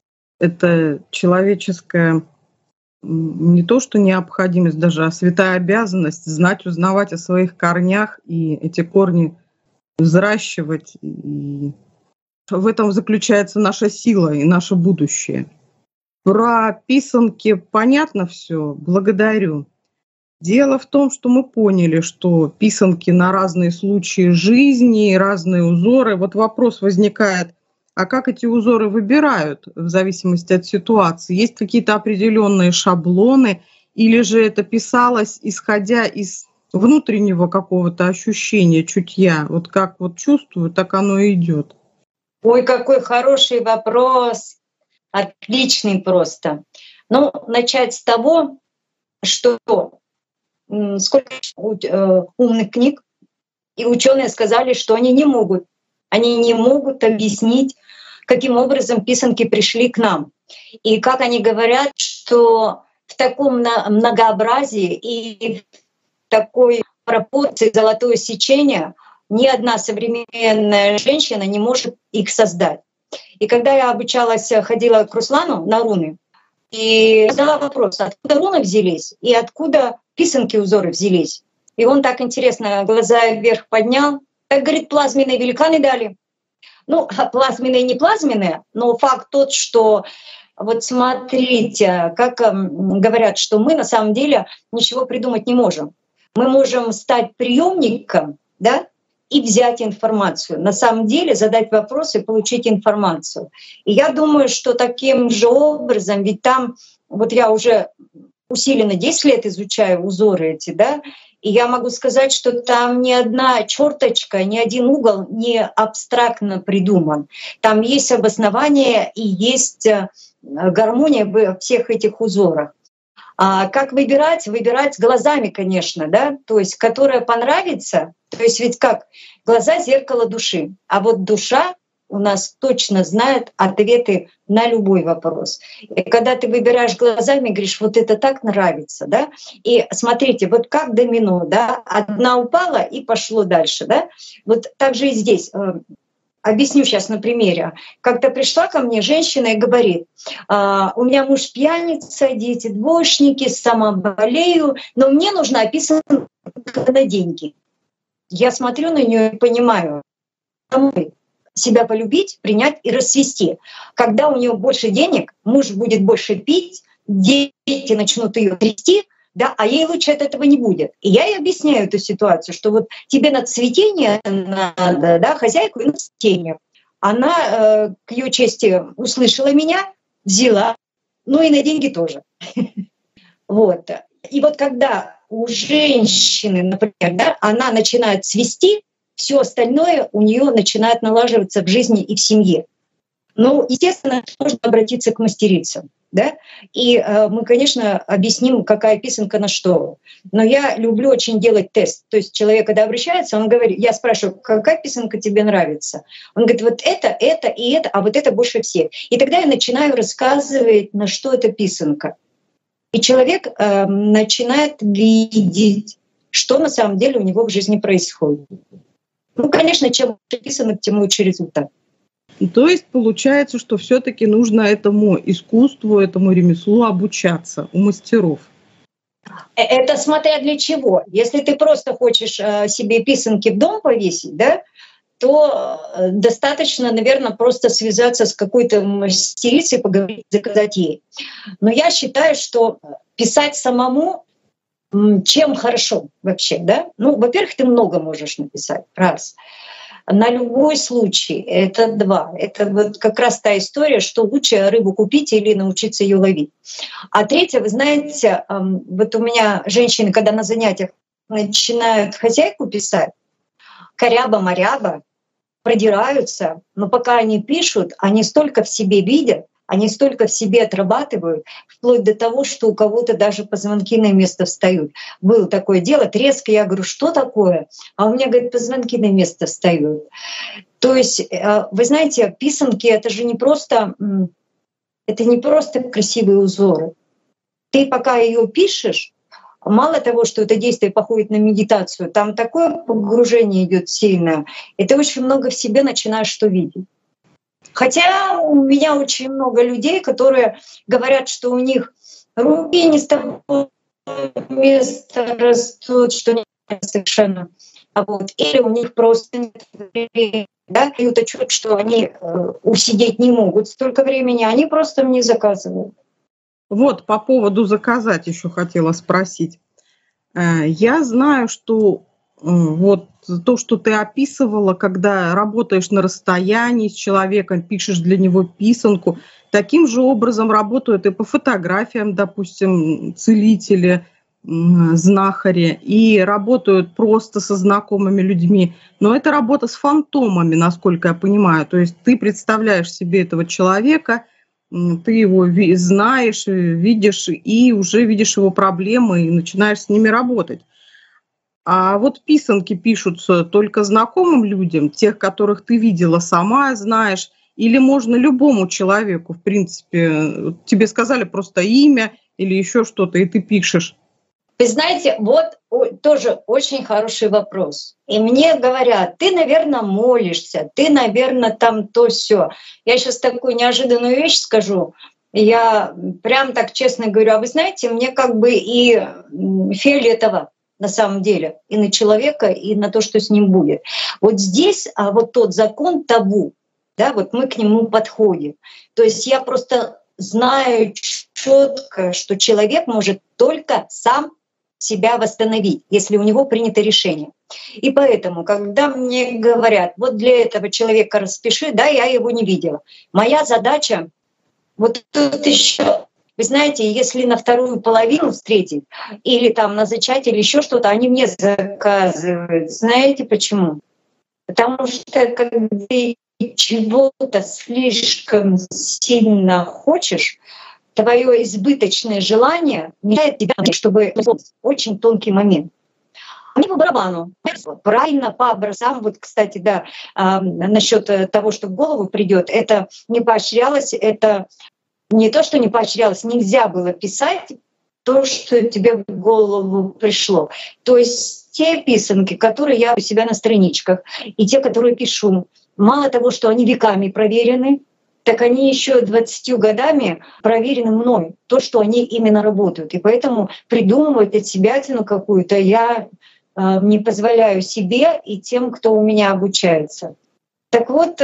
это человеческая не то что необходимость даже, а святая обязанность знать, узнавать о своих корнях и эти корни взращивать. И в этом заключается наша сила и наше будущее. Про писанки понятно все. Благодарю. Дело в том, что мы поняли, что писанки на разные случаи жизни, разные узоры. Вот вопрос возникает, а как эти узоры выбирают в зависимости от ситуации? Есть какие-то определенные шаблоны или же это писалось, исходя из внутреннего какого-то ощущения, чутья. Вот как вот чувствую, так оно и идет. Ой, какой хороший вопрос. Отличный просто. Ну, начать с того, что сколько умных книг, и ученые сказали, что они не могут объяснить, каким образом писанки пришли к нам. И как они говорят, что в таком многообразии и в такой пропорции золотое сечение ни одна современная женщина не может их создать. И когда я обучалась, ходила к Руслану на руны, и задала вопрос, откуда руны взялись и откуда писанки, узоры взялись. И он так интересно глаза вверх поднял. Так, говорит, плазменные великаны дали. Ну, плазменные не плазменные, но факт тот, что вот смотрите, как говорят, что мы на самом деле ничего придумать не можем. Мы можем стать приемником, да, и взять информацию. На самом деле задать вопрос и получить информацию. И я думаю, что таким же образом, ведь там, вот я уже усиленно 10 лет изучаю узоры эти, да, и я могу сказать, что там ни одна черточка, ни один угол не абстрактно придуман. Там есть обоснование и есть гармония во всех этих узорах. А как выбирать? Выбирать глазами, конечно, да, то есть которая понравится. То есть ведь как? Глаза — зеркало души, а вот душа у нас точно знает ответы на любой вопрос. И когда ты выбираешь глазами, говоришь, вот это так нравится, да? И смотрите, вот как домино, да, одна упала и пошло дальше, да? Вот так же и здесь. Объясню сейчас на примере. Как-то пришла ко мне женщина и говорит: у меня муж пьяница, дети двоечники, сама болею, но мне нужна писанка на деньги. Я смотрю на нее и понимаю, себя полюбить, принять и расцвести. Когда у нее больше денег, муж будет больше пить, дети начнут ее трясти, да, а ей лучше от этого не будет. И я ей объясняю эту ситуацию, что вот тебе на цветение надо, да, хозяйку и на цветение. Она, к ее чести, услышала меня, взяла, ну и на деньги тоже. Вот. И вот когда у женщины, например, да, она начинает цвести, все остальное у нее начинает налаживаться в жизни и в семье. Ну, естественно, можно обратиться к мастерицам. Да? И мы, конечно, объясним, какая писанка на что. Но я люблю очень делать тест. То есть человек, когда обращается, он говорит, я спрашиваю, какая писанка тебе нравится? Он говорит, вот это и это, а вот это больше всех. И тогда я начинаю рассказывать, на что эта писанка. И человек начинает видеть, что на самом деле у него в жизни происходит. Ну, конечно, чем лучше писанок, тем лучше результат. То есть получается, что все-таки нужно этому искусству, этому ремеслу обучаться у мастеров. Это смотря для чего. Если ты просто хочешь себе писанки в дом повесить, да, то достаточно, наверное, просто связаться с какой-то мастерицей, поговорить, заказать ей. Но я считаю, что писать самому чем хорошо вообще, да? Ну, во-первых, ты много можешь написать, раз. На любой случай, это два. Это вот как раз та история, что лучше рыбу купить или научиться ее ловить. А третье, вы знаете, вот у меня женщины, когда на занятиях начинают хозяйку писать, коряба-моряба, продираются, но пока они пишут, они столько в себе видят, они столько в себе отрабатывают, вплоть до того, что у кого-то даже позвонки на место встают. Было такое дело, треск, я говорю, что такое? А у меня, говорит, позвонки на место встают. То есть, вы знаете, писанки — это же не просто красивые узоры. Ты пока ее пишешь, мало того, что это действие походит на медитацию, там такое погружение идет сильное, и ты очень много в себе начинаешь что видеть. Хотя у меня очень много людей, которые говорят, что у них руки не с того места растут, что не совершенно. Или у них просто нет времени, да, дают отчет, что они усидеть не могут столько времени, они просто мне заказывают. Вот по поводу заказать еще хотела спросить. Я знаю, что вот то, что ты описывала, когда работаешь на расстоянии с человеком, пишешь для него писанку, таким же образом работают и по фотографиям, допустим, целители. знахари и работают просто со знакомыми людьми, но это работа с фантомами, насколько я понимаю. То есть ты представляешь себе этого человека, ты его знаешь, видишь и уже видишь его проблемы и начинаешь с ними работать. А вот писанки пишутся только знакомым людям, тех, которых ты видела сама, знаешь, или можно любому человеку, в принципе, тебе сказали просто имя или еще что-то, и ты пишешь. Вы знаете, вот тоже очень хороший вопрос. И мне говорят, ты, наверное, молишься, ты, наверное, там то все. Я сейчас такую неожиданную вещь скажу. Я прям так честно говорю, а вы знаете, мне как бы и фиолетово на самом деле, и на человека, и на то, что с ним будет. Вот здесь вот тот закон табу, да, вот мы к нему подходим. То есть я просто знаю четко, что человек может только сам себя восстановить, если у него принято решение. И поэтому, когда мне говорят, вот для этого человека распиши, да, я его не видела. Моя задача, вот тут еще, вы знаете, если на вторую половину встретить, или там на зачатие, или еще что-то, они мне заказывают. Знаете почему? Потому что когда ты чего-то слишком сильно хочешь, твое избыточное желание мешает тебе, чтобы очень тонкий момент. Мне по барабану. Правильно, по образцам. Вот, кстати, да, насчет того, что в голову придет, это не поощрялось, это не то, что не поощрялось, нельзя было писать то, что тебе в голову пришло. То есть те писанки, которые я у себя на страничках, и те, которые пишу, мало того, что они веками проверены, так они еще 20 годами проверены мной, то, что они именно работают. И поэтому придумывать от себятину какую-то я не позволяю себе и тем, кто у меня обучается. Так вот,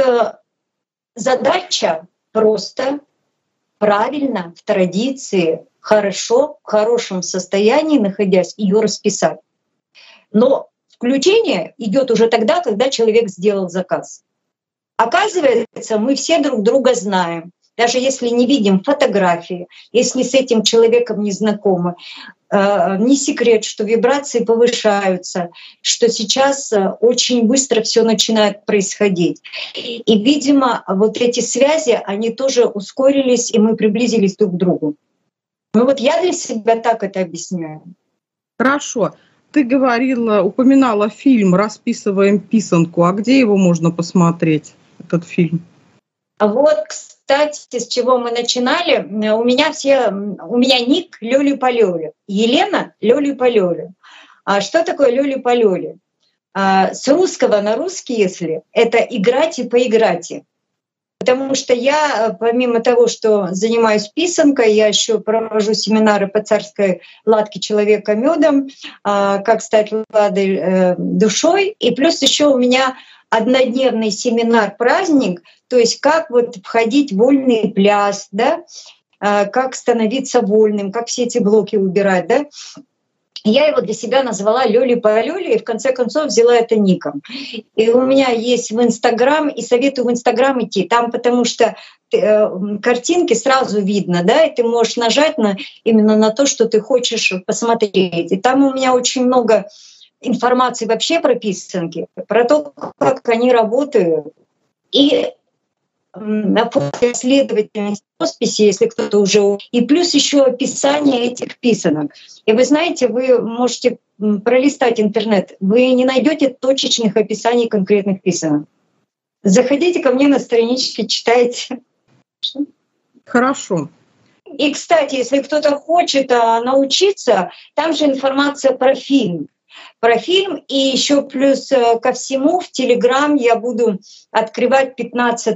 задача просто правильно, в традиции, хорошо, в хорошем состоянии находясь, ее расписать. Но включение идет уже тогда, когда человек сделал заказ. Оказывается, мы все друг друга знаем. Даже если не видим фотографии, если с этим человеком не знакомы, не секрет, что вибрации повышаются, что сейчас очень быстро все начинает происходить. И, видимо, вот эти связи, они тоже ускорились, и мы приблизились друг к другу. Ну вот я для себя так это объясняю. Хорошо. Ты говорила, упоминала фильм «Расписываем писанку». А где его можно посмотреть, этот фильм? Вот, кстати, с чего мы начинали, у меня ник Лёли по Лёле. Елена Лёли по Лёле. А что такое Лёли по Лёле? С русского на русский, если, это играть и поиграть. Потому что я, помимо того, что занимаюсь писанкой, я еще провожу семинары по царской ладке человека медом, как стать ладой душой. И плюс еще у меня однодневный семинар-праздник, то есть как вот входить в вольный пляс, да, как становиться вольным, как все эти блоки убирать, да. Я его для себя назвала Лёли по Лёле, и в конце концов взяла это ником. И у меня есть в Инстаграм, и советую в Инстаграм идти. Там потому что картинки сразу видно, да, и ты можешь нажать именно на то, что ты хочешь посмотреть. И там у меня очень много информации вообще про писанки, про то, как они работают. И на последовательность росписи, если кто-то уже... И плюс еще описание этих писанок. И вы знаете, вы можете пролистать интернет, вы не найдете точечных описаний конкретных писанок. Заходите ко мне на странички, читайте. Хорошо. И, кстати, если кто-то хочет научиться, там же информация про фильм. И еще плюс ко всему в Телеграм я буду открывать 15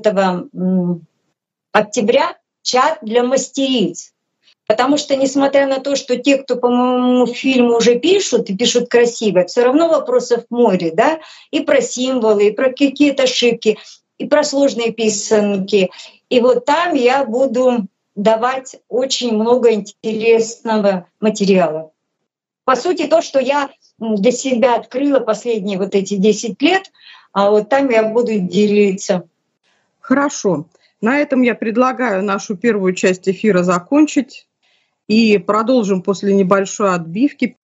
октября чат для мастериц. Потому что, несмотря на то, что те, кто по моему фильму уже пишут и пишут красиво, все равно вопросов море, да, и про символы, и про какие-то ошибки, и про сложные писанки. И вот там я буду давать очень много интересного материала. По сути, то, что я для себя открыла последние вот эти 10 лет, а вот там я буду делиться. Хорошо. На этом я предлагаю нашу первую часть эфира закончить. И продолжим после небольшой отбивки.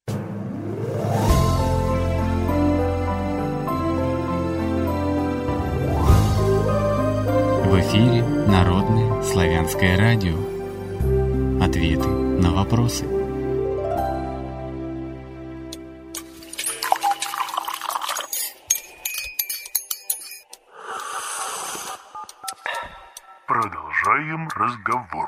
В эфире Народное славянское радио. Ответы на вопросы. Продолжаем разговор.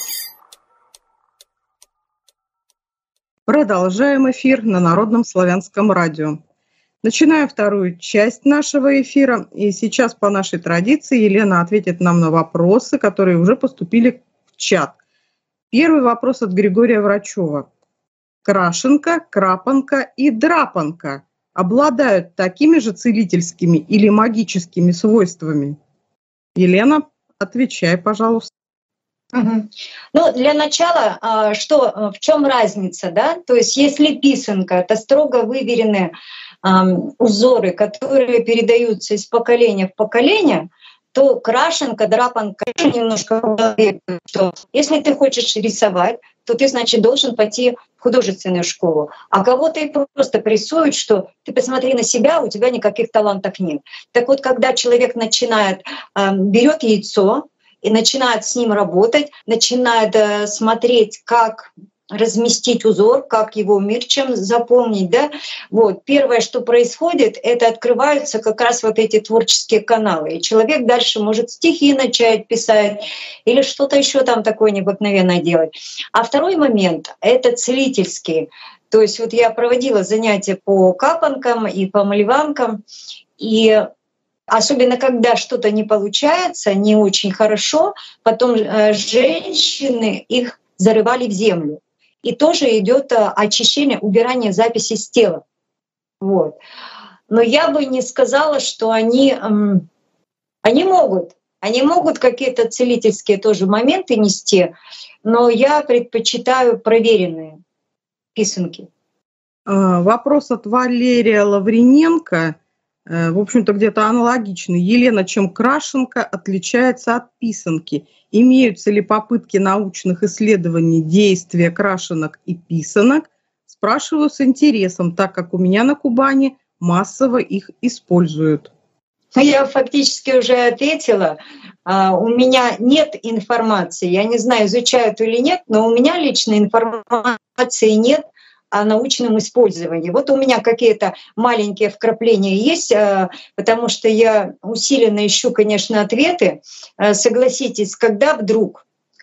Продолжаем эфир на Народном славянском радио. Начинаем вторую часть нашего эфира. И сейчас по нашей традиции Елена ответит нам на вопросы, которые уже поступили в чат. Первый вопрос от Григория Врачева. Крашенка, крапанка и драпанка обладают такими же целительскими или магическими свойствами? Елена, отвечай, пожалуйста. Угу. Ну, для начала, в чем разница, да? То есть, если писанка — это строго выверенные узоры, которые передаются из поколения в поколение, то крашенка, драпанка немножко, что если ты хочешь рисовать, то ты, значит, должен пойти в художественную школу. А кого-то и просто прессуют, что ты посмотри на себя, у тебя никаких талантов нет. Так вот, когда человек начинает, берет яйцо и начинает с ним работать, начинает смотреть, как разместить узор, как его мельче заполнить, да, вот. Первое, что происходит, это открываются как раз вот эти творческие каналы, и человек дальше может стихи начать писать или что-то еще там такое необыкновенное делать. А второй момент — это целительский. То есть вот я проводила занятия по капанкам и по маливанкам, и особенно когда что-то не получается, не очень хорошо, потом женщины их зарывали в землю. И тоже идет очищение, убирание записей с тела. Вот. Но я бы не сказала, что они могут какие-то целительские тоже моменты нести, но я предпочитаю проверенные писанки. Вопрос от Валерия Лавриненко. В общем-то, где-то аналогичный. Елена, чем крашенка отличается от писанки? Имеются ли попытки научных исследований действия крашенок и писанок? Спрашиваю с интересом, так как у меня на Кубани массово их используют. Я фактически уже ответила. У меня нет информации. Я не знаю, изучают или нет, но у меня личной информации нет о научном использовании. Вот у меня какие-то маленькие вкрапления есть, потому что я усиленно ищу, конечно, ответы. Согласитесь, когда вдруг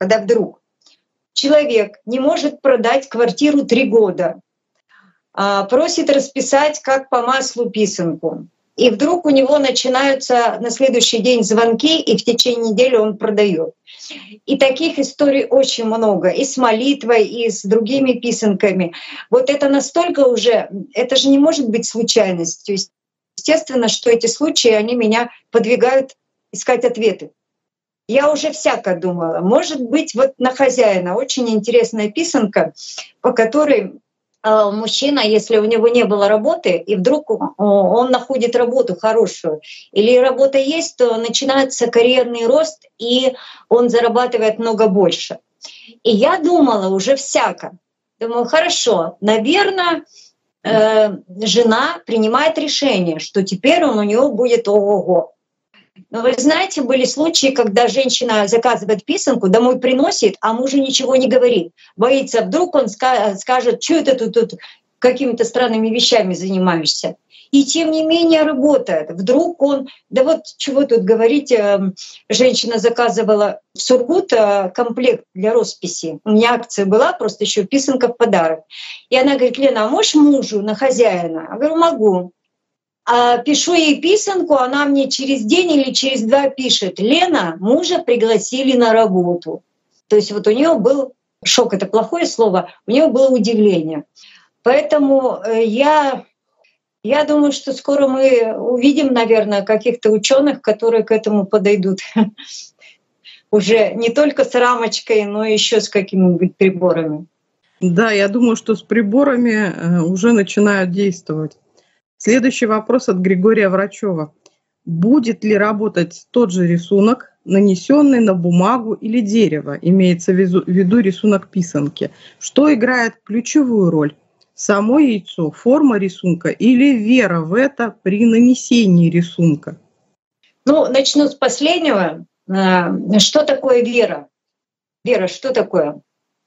человек не может продать квартиру 3 года, просит расписать как по маслу писанку, и вдруг у него начинаются на следующий день звонки, и в течение недели он продает. И таких историй очень много, и с молитвой, и с другими писанками. Вот это настолько уже, это же не может быть случайностью. Естественно, что эти случаи, они меня подвигают искать ответы. Я уже всяко думала. Может быть, вот на хозяина очень интересная писанка, по которой мужчина, если у него не было работы, и вдруг он находит работу хорошую, или работа есть, то начинается карьерный рост, и он зарабатывает много больше. И я думала уже всяко. Думаю, хорошо, наверное, жена принимает решение, что теперь он у него будет ого-го. Но вы знаете, были случаи, когда женщина заказывает писанку, домой приносит, а мужу ничего не говорит. Боится, вдруг он скажет, что это ты тут какими-то странными вещами занимаешься. И тем не менее работает. Вдруг он, да вот чего тут говорить, женщина заказывала в Сургут комплект для росписи. У меня акция была, просто еще писанка в подарок. И она говорит, Лена, а можешь мужу на хозяина? Я говорю, могу. Пишу ей писанку, она мне через день или через 2 пишет: Лена, мужа пригласили на работу. То есть вот у нее был шок, это плохое слово, у нее было удивление. Поэтому я думаю, что скоро мы увидим, наверное, каких-то ученых, которые к этому подойдут. Уже не только с рамочкой, но еще с какими-нибудь приборами. Да, я думаю, что с приборами уже начинают действовать. Следующий вопрос от Григория Врачева. Будет ли работать тот же рисунок нанесенный на бумагу или дерево, имеется в виду рисунок писанки. Что играет ключевую роль? Само яйцо, форма рисунка или вера в это при нанесении рисунка? Ну, начну с последнего. Что такое вера? Вера, что такое?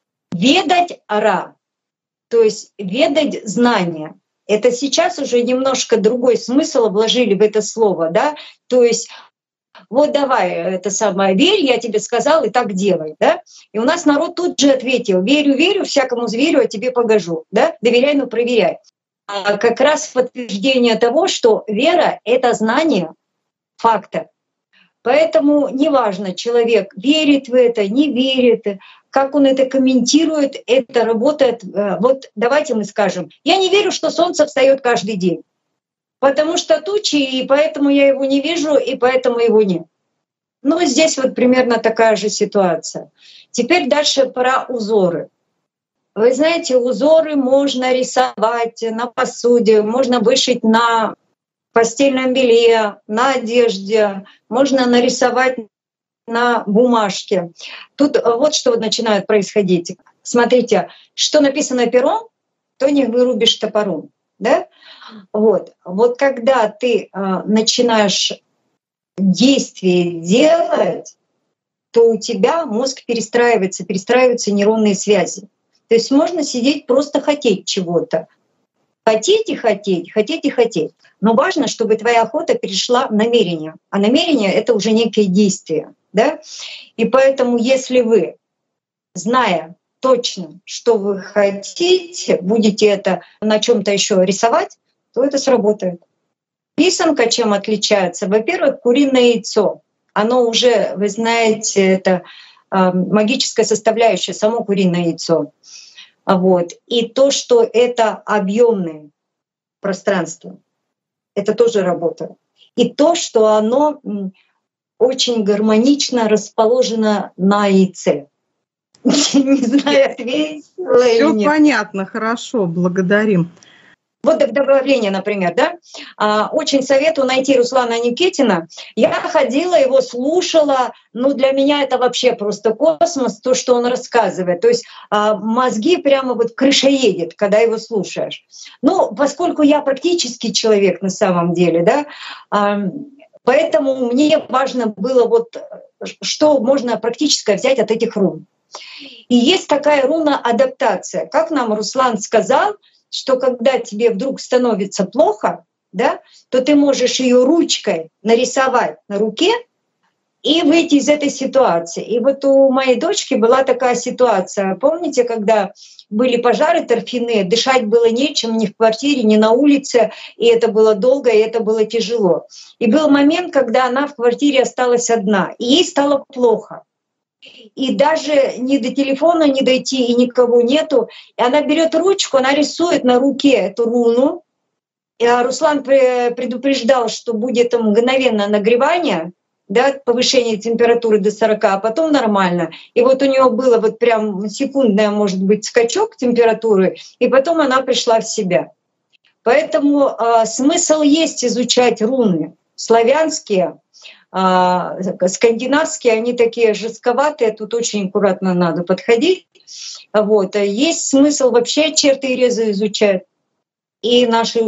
Ведать ара, то есть ведать знания. Это сейчас уже немножко другой смысл вложили в это слово, да? То есть вот давай, это самое, верь, я тебе сказал, и так делай, да? И у нас народ тут же ответил: верю, верю, всякому зверю, а тебе погожу, да? Доверяй, но проверяй. А как раз подтверждение того, что вера — это знание факта. Поэтому неважно, человек верит в это, не верит, как он это комментирует, это работает. Вот давайте мы скажем: я не верю, что солнце встает каждый день, потому что тучи, и поэтому я его не вижу, и поэтому его нет. Ну, здесь вот примерно такая же ситуация. Теперь дальше про узоры. Вы знаете, узоры можно рисовать на посуде, можно вышить на постельном белье, на одежде, можно нарисовать на бумажке. Тут вот что начинает происходить. Смотрите, что написано пером, то не вырубишь топором. Да? Вот когда ты начинаешь действие делать, то у тебя мозг перестраиваются нейронные связи. То есть можно сидеть, просто хотеть чего-то. Хотеть и хотеть, хотеть и хотеть. Но важно, чтобы твоя охота перешла в намерение. А намерение — это уже некое действие. Да? И поэтому если вы, зная точно, что вы хотите, будете это на чем-то еще рисовать, то это сработает. Писанка чем отличается? Во-первых, куриное яйцо. Оно уже, вы знаете, это магическая составляющая, само куриное яйцо. Вот. И то, что это объемное пространство, это тоже работает. И то, что оно очень гармонично расположено на яйце. Не знаю, ответила или нет. Всё понятно, хорошо, благодарим. Вот добавление, например, да? Очень советую найти Руслана Никитина. Я ходила, его слушала. Ну, для меня это вообще просто космос, то, что он рассказывает. То есть мозги прямо вот крыша едет, когда его слушаешь. Ну, поскольку я практический человек на самом деле, да, поэтому мне важно было вот, что можно практическое взять от этих рун. И есть такая руна адаптация. Как нам Руслан сказал, что когда тебе вдруг становится плохо, да, то ты можешь ее ручкой нарисовать на руке и выйти из этой ситуации. И вот у моей дочки была такая ситуация. Помните, когда были пожары торфяные, дышать было нечем ни в квартире, ни на улице, и это было долго, и это было тяжело. И был момент, когда она в квартире осталась одна, и ей стало плохо. И даже ни до телефона не дойти, и никого нету. И она берет ручку, она рисует на руке эту руну. И Руслан предупреждал, что будет мгновенно нагревание, да, повышение температуры до 40, а потом нормально. И вот у нее было вот прям секундное, может быть, скачок температуры, и потом она пришла в себя. Поэтому смысл есть изучать руны славянские, скандинавские, они такие жестковатые, тут очень аккуратно надо подходить. Вот. Есть смысл вообще черты и резы изучать и наши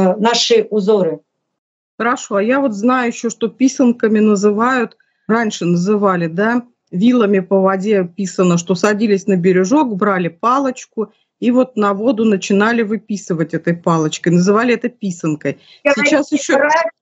узоры. Хорошо, а я вот знаю еще, что писанками называют, раньше называли, да, вилами по воде писано, что садились на бережок, брали палочку и вот на воду начинали выписывать этой палочкой, называли это писанкой. Сейчас еще...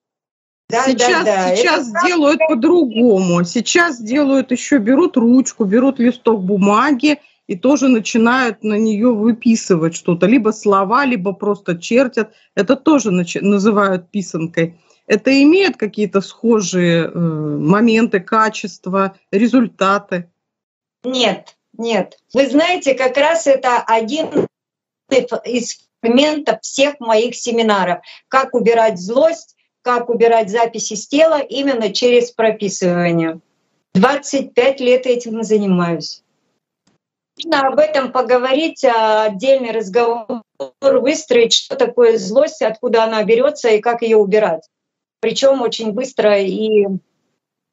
Сейчас делают по-другому. Сейчас делают еще, берут ручку, берут листок бумаги и тоже начинают на нее выписывать что-то. Либо слова, либо просто чертят. Это тоже называют писанкой. Это имеет какие-то схожие моменты, качества, результаты? Нет. Вы знаете, как раз это один из моментов всех моих семинаров. Как убирать злость, как убирать записи с тела именно через прописывание. 25 лет этим занимаюсь. Нужно об этом поговорить, отдельный разговор выстроить, что такое злость, откуда она берется и как ее убирать. Причем очень быстро и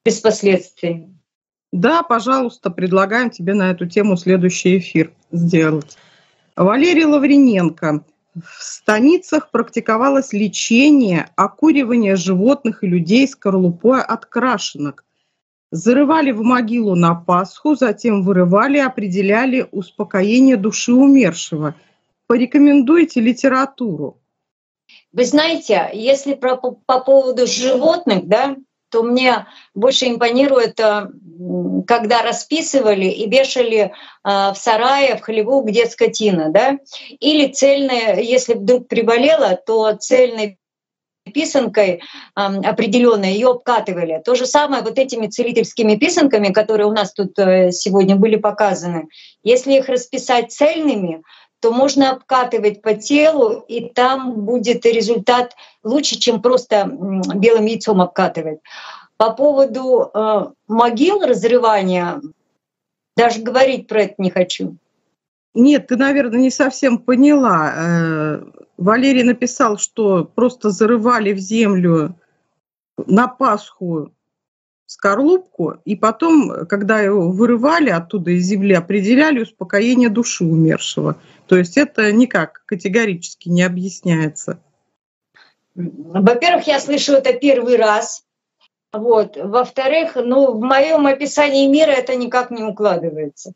без последствий. Да, пожалуйста, предлагаем тебе на эту тему следующий эфир сделать. Валерий Лавриненко. В станицах практиковалось лечение окуривания животных и людей скорлупой от крашенок. Зарывали в могилу на Пасху, затем вырывали, определяли успокоение души умершего. Порекомендуйте литературу. Вы знаете, если по поводу животных, да, то мне больше импонирует, когда расписывали и вешали в сарае, в хлеву, где скотина, да, или цельная, если вдруг приболела, то цельной писанкой определенной ее обкатывали. То же самое вот этими целительскими писанками, которые у нас тут сегодня были показаны. Если их расписать цельными, то можно обкатывать по телу, и там будет результат лучше, чем просто белым яйцом обкатывать. По поводу могил разрывания, даже говорить про это не хочу. Нет, ты, наверное, не совсем поняла. Валерий написал, что просто зарывали в землю на Пасху скорлупку, и потом, когда его вырывали оттуда из земли, определяли успокоение души умершего. То есть это никак категорически не объясняется. Во-первых, я слышу это первый раз. Вот. Во-вторых, в моем описании мира это никак не укладывается.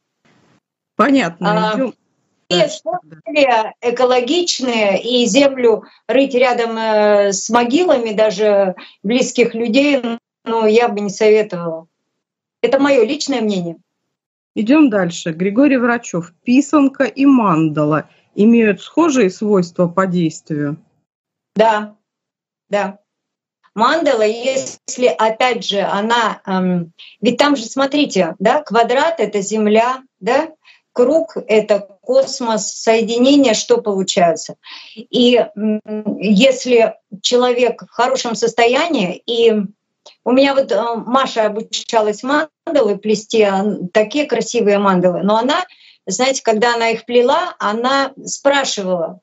Понятно. Есть более экологичные, и землю рыть рядом с могилами даже близких людей, я бы не советовала. Это мое личное мнение. Идем дальше. Григорий Врачев. Писанка и мандала имеют схожие свойства по действию? Да. Мандала, если, опять же, она... ведь там же, смотрите, да, квадрат — это Земля, да, круг — это космос, соединение, что получается. И если человек в хорошем состоянии, и у меня вот Маша обучалась мандалы плести, такие красивые мандалы, но она, знаете, когда она их плела, она спрашивала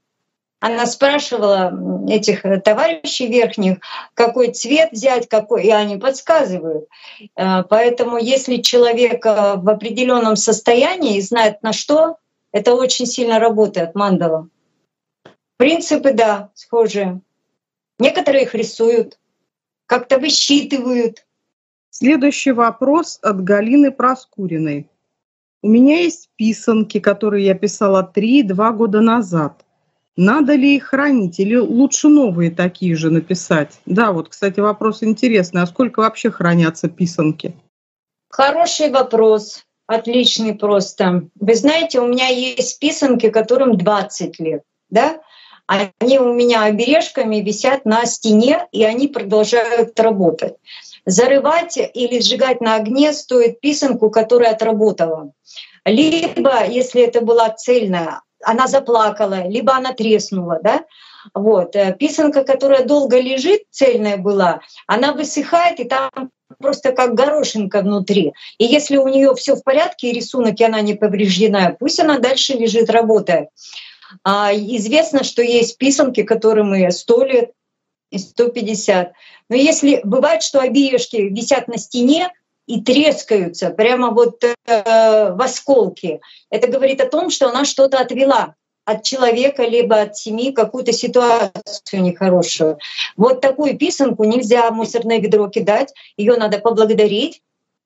этих товарищей верхних, какой цвет взять, какой, и они подсказывают. Поэтому если человек в определенном состоянии и знает на что, это очень сильно работает мандала. Принципы, да, схожие. Некоторые их рисуют, как-то высчитывают. Следующий вопрос от Галины Проскуриной. У меня есть писанки, которые я писала 3-2 года назад. Надо ли их хранить или лучше новые такие же написать? Да, вот, кстати, вопрос интересный. А сколько вообще хранятся писанки? Хороший вопрос. Отличный просто. Вы знаете, у меня есть писанки, которым 20 лет. Да? Они у меня обережками висят на стене, и они продолжают работать. Зарывать или сжигать на огне стоит писанку, которая отработала. Либо, если это была цельная, она заплакала, либо она треснула, да? Вот. Писанка, которая долго лежит, цельная была, она высыхает, и там просто как горошинка внутри. И если у нее все в порядке, и рисунок, и она не повреждена, пусть она дальше лежит, работает. Известно, что есть писанки, которым и 100 лет, и 150. Но если бывает, что обережки висят на стене, и трескаются прямо вот в осколки. Это говорит о том, что она что-то отвела от человека, либо от семьи, какую-то ситуацию нехорошую. Вот такую писанку нельзя в мусорное ведро кидать, ее надо поблагодарить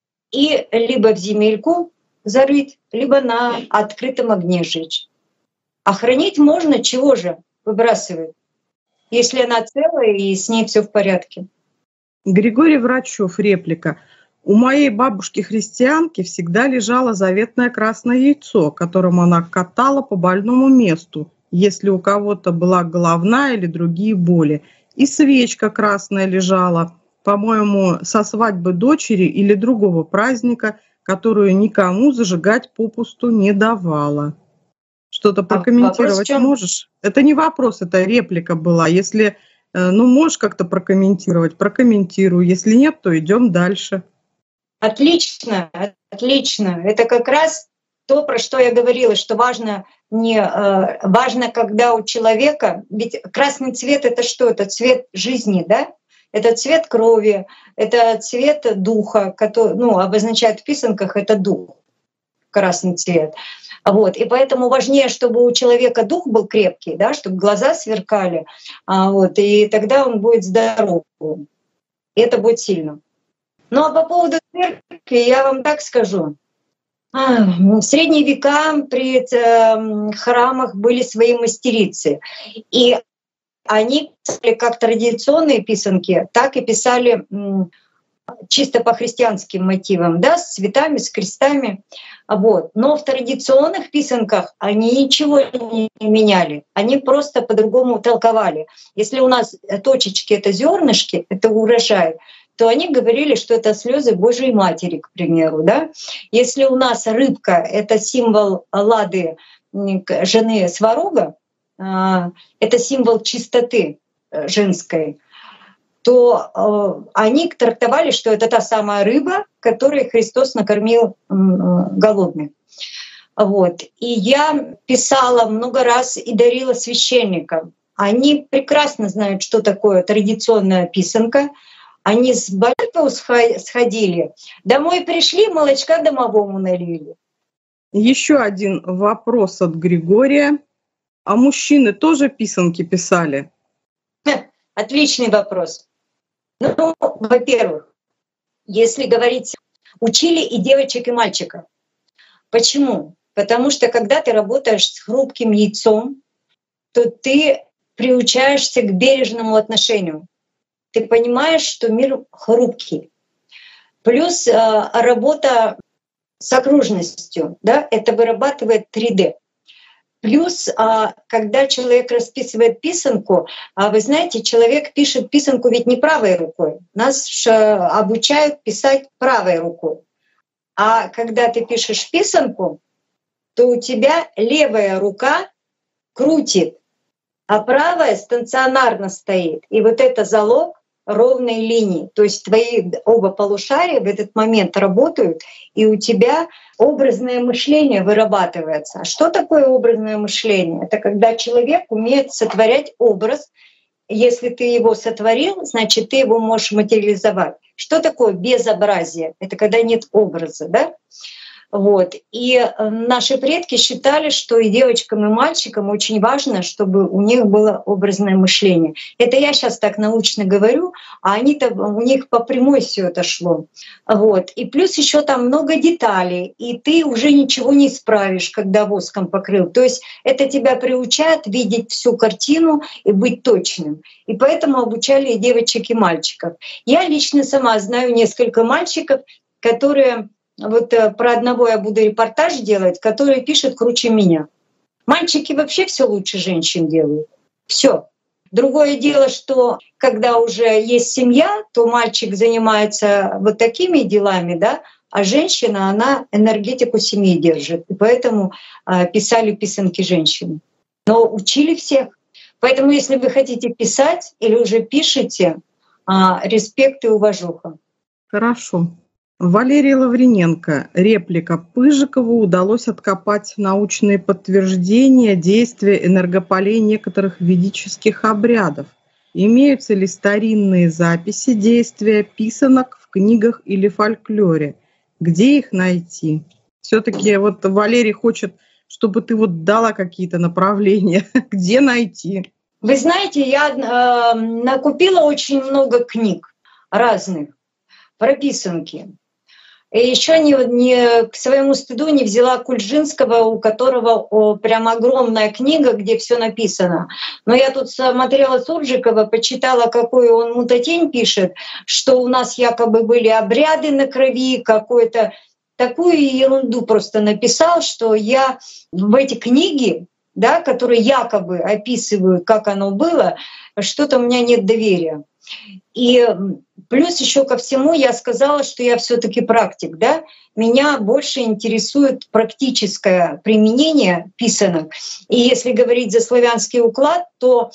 и либо в земельку зарыть, либо на открытом огне жечь. А хранить можно, чего же выбрасывать, если она целая и с ней все в порядке. Григорий Врачев, реплика. У моей бабушки-христианки всегда лежало заветное красное яйцо, которым она катала по больному месту, если у кого-то была головная или другие боли. И свечка красная лежала, по-моему, со свадьбы дочери или другого праздника, которую никому зажигать попусту не давала. Что-то прокомментировать можешь? Это не вопрос, это реплика была. Если можешь как-то прокомментировать, прокомментируй. Если нет, то идем дальше. Отлично, отлично. Это как раз то, про что я говорила, что важно, важно, когда у человека, ведь красный цвет — это что? Это цвет жизни, да? это цвет крови, это цвет духа, который, обозначает в писанках, это дух, красный цвет. Вот. И поэтому важнее, чтобы у человека дух был крепкий, да, чтобы глаза сверкали, и тогда он будет здоровым. И это будет сильно. Ну а по поводу церкви я вам так скажу. В средние века при храмах были свои мастерицы. И они писали как традиционные писанки, так и писали чисто по христианским мотивам, да, с цветами, с крестами. Вот. Но в традиционных писанках они ничего не меняли, они просто по-другому толковали. Если у нас точечки — это зернышки, это урожай, то они говорили, что это слезы Божьей Матери, к примеру. Да? Если у нас рыбка — это символ Лады, жены Сварога, это символ чистоты женской, то они трактовали, что это та самая рыба, которой Христос накормил голодных. Вот. И я писала много раз и дарила священникам. Они прекрасно знают, что такое традиционная писанка. Они с Балипова сходили, домой пришли, молочка домовому налили. Еще один вопрос от Григория. А мужчины тоже писанки писали? Отличный вопрос. Ну, во-первых, если говорить, учили и девочек, и мальчиков. Почему? Потому что когда ты работаешь с хрупким яйцом, то ты приучаешься к бережному отношению. Ты понимаешь, что мир хрупкий. Плюс работа с окружностью, да, это вырабатывает 3D. Плюс, когда человек расписывает писанку, вы знаете, человек пишет писанку ведь не правой рукой. Нас обучают писать правой рукой. А когда ты пишешь писанку, то у тебя левая рука крутит, а правая стационарно стоит. И вот это залог ровной линии. То есть твои оба полушария в этот момент работают, и у тебя образное мышление вырабатывается. А что такое образное мышление? Это когда человек умеет сотворять образ. Если ты его сотворил, значит, ты его можешь материализовать. Что такое безобразие? Это когда нет образа, да? Вот. И наши предки считали, что и девочкам, и мальчикам очень важно, чтобы у них было образное мышление. Это я сейчас так научно говорю, а у них по прямой все это шло. Вот. И плюс еще там много деталей, и ты уже ничего не исправишь, когда воском покрыл. То есть это тебя приучает видеть всю картину и быть точным. И поэтому обучали и девочек, и мальчиков. Я лично сама знаю несколько мальчиков, которые... Вот про одного я буду репортаж делать, который пишет круче меня. Мальчики вообще все лучше женщин делают. Все. Другое дело, что когда уже есть семья, то мальчик занимается вот такими делами, да, а женщина, она энергетику семьи держит. И поэтому писали писанки женщины. Но учили всех. Поэтому если вы хотите писать или уже пишете, респект и уважуха. Хорошо. Валерий Лавриненко. Реплика. Пыжикову удалось откопать научные подтверждения действия энергополей некоторых ведических обрядов. Имеются ли старинные записи действия писанок в книгах или фольклоре? Где их найти? Все-таки вот Валерий хочет, чтобы ты вот дала какие-то направления. Где найти? Вы знаете, я накупила очень много книг разных про писанки. И еще не к своему стыду не взяла Кульжинского, у которого прям огромная книга, где все написано. Но я тут смотрела Суржикова, почитала, какую он мутатень пишет, что у нас якобы были обряды на крови, какую-то такую ерунду просто написал, что я в эти книги, да, которые якобы описывают, как оно было, что-то у меня нет доверия. И плюс еще ко всему я сказала, что я все-таки практик, да? Меня больше интересует практическое применение писанок. И если говорить за славянский уклад, то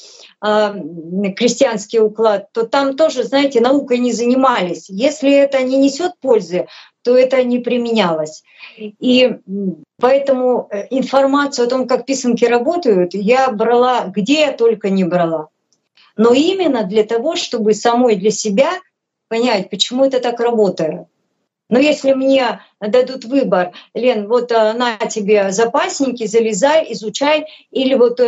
крестьянский уклад, то там тоже, знаете, наукой не занимались. Если это не несет пользы, то это не применялось. И поэтому информацию о том, как писанки работают, я брала, где я только не брала. но именно для того, чтобы самой для себя понять, почему это так работает. Но если мне дадут выбор, Лен, вот на тебе запасники, залезай, изучай, или вот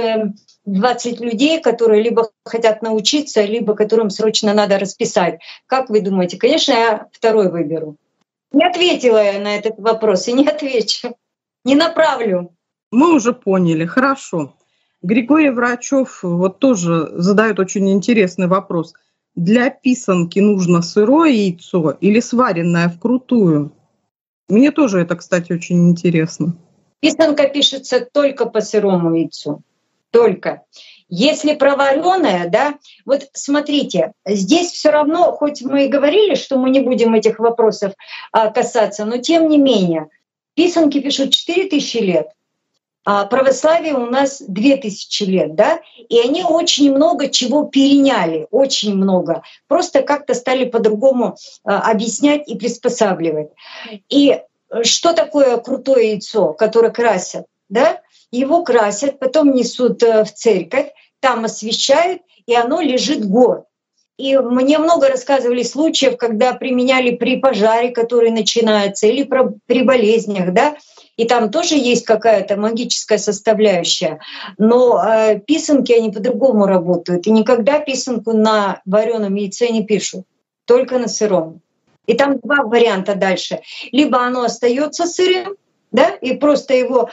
20 людей, которые либо хотят научиться, либо которым срочно надо расписать. Как вы думаете? Конечно, я второй выберу. Не ответила я на этот вопрос и не отвечу, не направлю. Мы уже поняли, хорошо. Григорий Врачев вот тоже задает очень интересный вопрос. Для писанки нужно сырое яйцо или сваренное вкрутую? Мне тоже это, кстати, очень интересно. Писанка пишется только по сырому яйцу. Только. Если проваренная, да, вот смотрите, здесь все равно, хоть мы и говорили, что мы не будем этих вопросов касаться, но тем не менее, писанки пишут 4000 лет, а православие у нас 2000 лет, да, и они очень много чего переняли, очень много, просто как-то стали по-другому объяснять и приспосабливать. И что такое крутое яйцо, которое красят, да? Его красят, потом несут в церковь, там освещают, и оно лежит год. И мне много рассказывали случаев, когда применяли при пожаре, который начинается, или при болезнях, да, и там тоже есть какая-то магическая составляющая. Но писанки, они по-другому работают. И никогда писанку на вареном яйце не пишут, только на сыром. И там два варианта дальше. Либо оно остается сырым, да, и просто его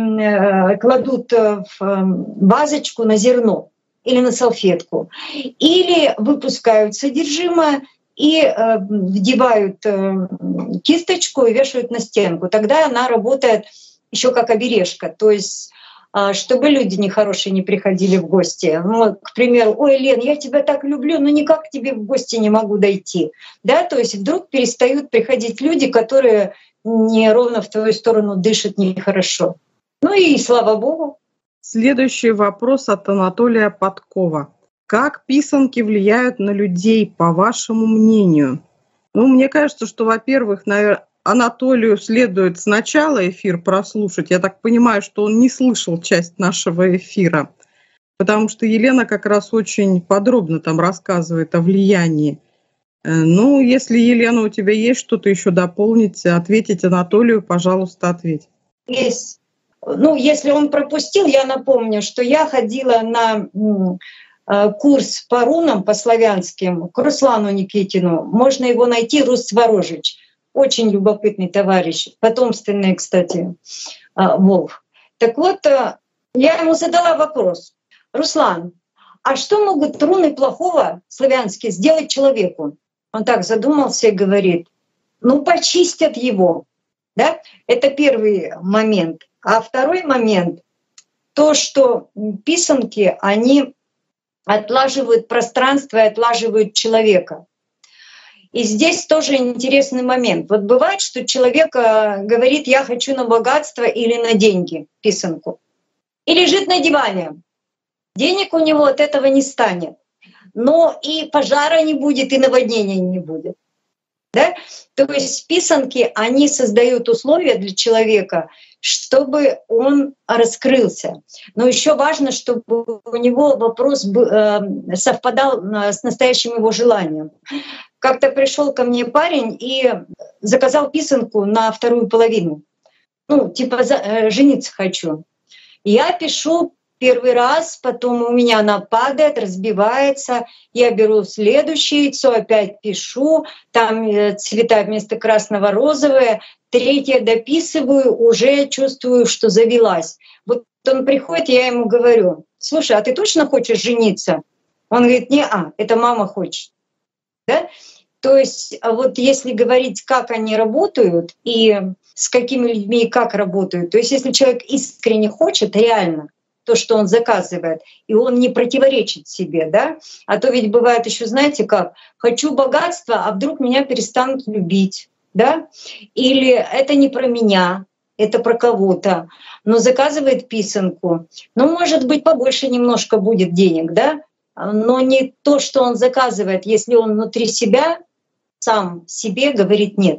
кладут в вазочку на зерно или на салфетку, или выпускают содержимое и вдевают кисточку и вешают на стенку. Тогда она работает еще как обережка, то есть чтобы люди нехорошие не приходили в гости. Ну, к примеру, ой, Лен, я тебя так люблю, но никак к тебе в гости не могу дойти. Да? То есть вдруг перестают приходить люди, которые не ровно в твою сторону дышат нехорошо. Ну и слава богу. Следующий вопрос от Анатолия Подкова. Как писанки влияют на людей, по вашему мнению? Ну, мне кажется, что, во-первых, Анатолию следует сначала эфир прослушать. Я так понимаю, что он не слышал часть нашего эфира, потому что Елена как раз очень подробно там рассказывает о влиянии. Ну, если, Елена, у тебя есть что-то еще дополнить, ответить Анатолию, пожалуйста, ответь. Есть. Ну, если он пропустил, я напомню, что я ходила на курс по рунам, по славянским, к Руслану Никитину. Можно его найти, Рус Сворожич. Очень любопытный товарищ, потомственный, кстати, волк. Так вот, я ему задала вопрос. Руслан, а что могут руны плохого славянские сделать человеку? Он так задумался и говорит, ну, почистят его. Да? Это первый момент. А второй момент — то, что писанки, они отлаживают пространство и отлаживают человека. И здесь тоже интересный момент. Вот бывает, что человек говорит, я хочу на богатство или на деньги, писанку. И лежит на диване. Денег у него от этого не станет. Но и пожара не будет, и наводнения не будет. Да? То есть писанки, они создают условия для человека, чтобы он раскрылся. Но еще важно, чтобы у него вопрос совпадал с настоящим его желанием. Как-то пришел ко мне парень и заказал писанку на вторую половину. Ну, типа жениться хочу. Я пишу первый раз, потом у меня она падает, разбивается. Я беру следующее яйцо, опять пишу. Там цвета вместо красного розовые. Третье дописываю, уже чувствую, что завелась. Вот он приходит, я ему говорю, слушай, а ты точно хочешь жениться? Он говорит, не-а, это мама хочет. Да? То есть вот если говорить, как они работают и с какими людьми и как работают, то есть если человек искренне хочет, реально, то, что он заказывает, и он не противоречит себе, да? А то ведь бывает еще, знаете как, хочу богатства, а вдруг меня перестанут любить, да? Или это не про меня, это про кого-то, но заказывает писанку. Ну, может быть, побольше немножко будет денег, да? Но не то, что он заказывает, если он внутри себя сам себе говорит нет.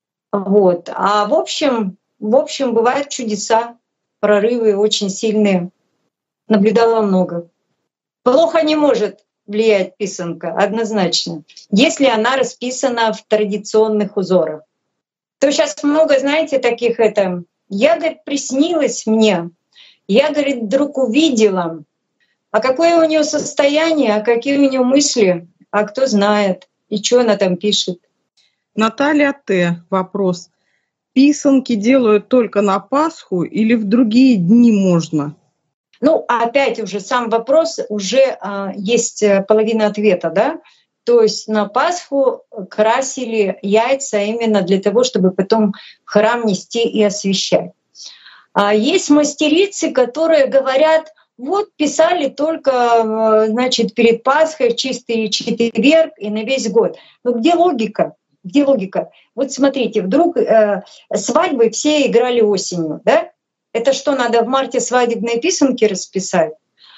Вот. А в общем, бывают чудеса, прорывы очень сильные. Наблюдала много. Плохо не может влияет писанка, однозначно, если она расписана в традиционных узорах. То сейчас много, знаете, таких я, говорит, приснилось мне, я, говорит, вдруг увидела, а какое у нее состояние, а какие у нее мысли, а кто знает, и что она там пишет. Наталья Т. Вопрос. Писанки делают только на Пасху или в другие дни можно? Ну, опять уже сам вопрос, уже есть половина ответа, да? То есть на Пасху красили яйца именно для того, чтобы потом в храм нести и освящать. А есть мастерицы, которые говорят, вот писали только, значит, перед Пасхой, в чистый четверг и на весь год. Но где логика? Где логика? Вот смотрите, вдруг свадьбы все играли осенью, да? Это что, надо в марте свадебные писанки расписать?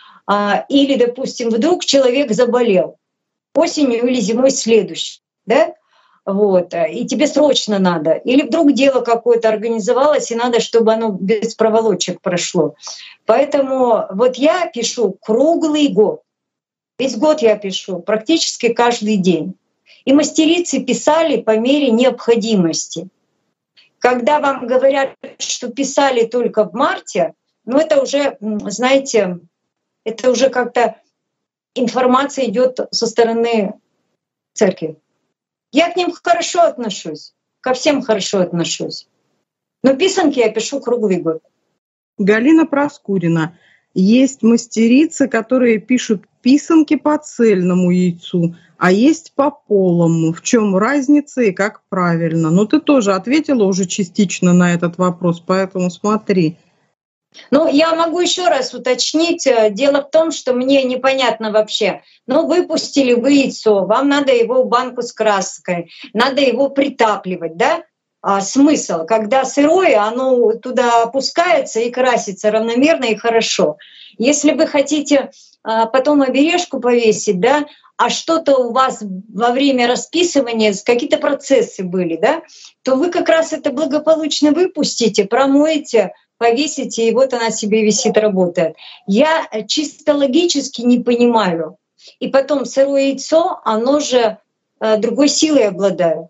Или, допустим, вдруг человек заболел осенью или зимой следующей, да? Вот, и тебе срочно надо. Или вдруг дело какое-то организовалось, и надо, чтобы оно без проволочек прошло. Поэтому вот я пишу круглый год. Весь год я пишу, практически каждый день. И мастерицы писали по мере необходимости. Когда вам говорят, что писали только в марте, ну это уже, знаете, это уже как-то информация идет со стороны церкви. Я к ним хорошо отношусь, ко всем хорошо отношусь. Но писанки я пишу круглый год. Галина Проскурина. Есть мастерицы, которые пишут писанки по цельному яйцу, а есть по полому. В чем разница и как правильно? Ну, ты тоже ответила уже частично на этот вопрос, поэтому смотри. Ну, я могу еще раз уточнить. Дело в том, что мне непонятно вообще. Ну, выпустили вы яйцо, вам надо его в банку с краской, надо его притапливать, да? Смысл, когда сырое, оно туда опускается и красится равномерно и хорошо. Если вы хотите потом обережку повесить, да, а что-то у вас во время расписывания, какие-то процессы были, да, то вы как раз это благополучно выпустите, промоете, повесите, и вот она себе висит, работает. Я чисто логически не понимаю. И потом сырое яйцо, оно же другой силой обладает.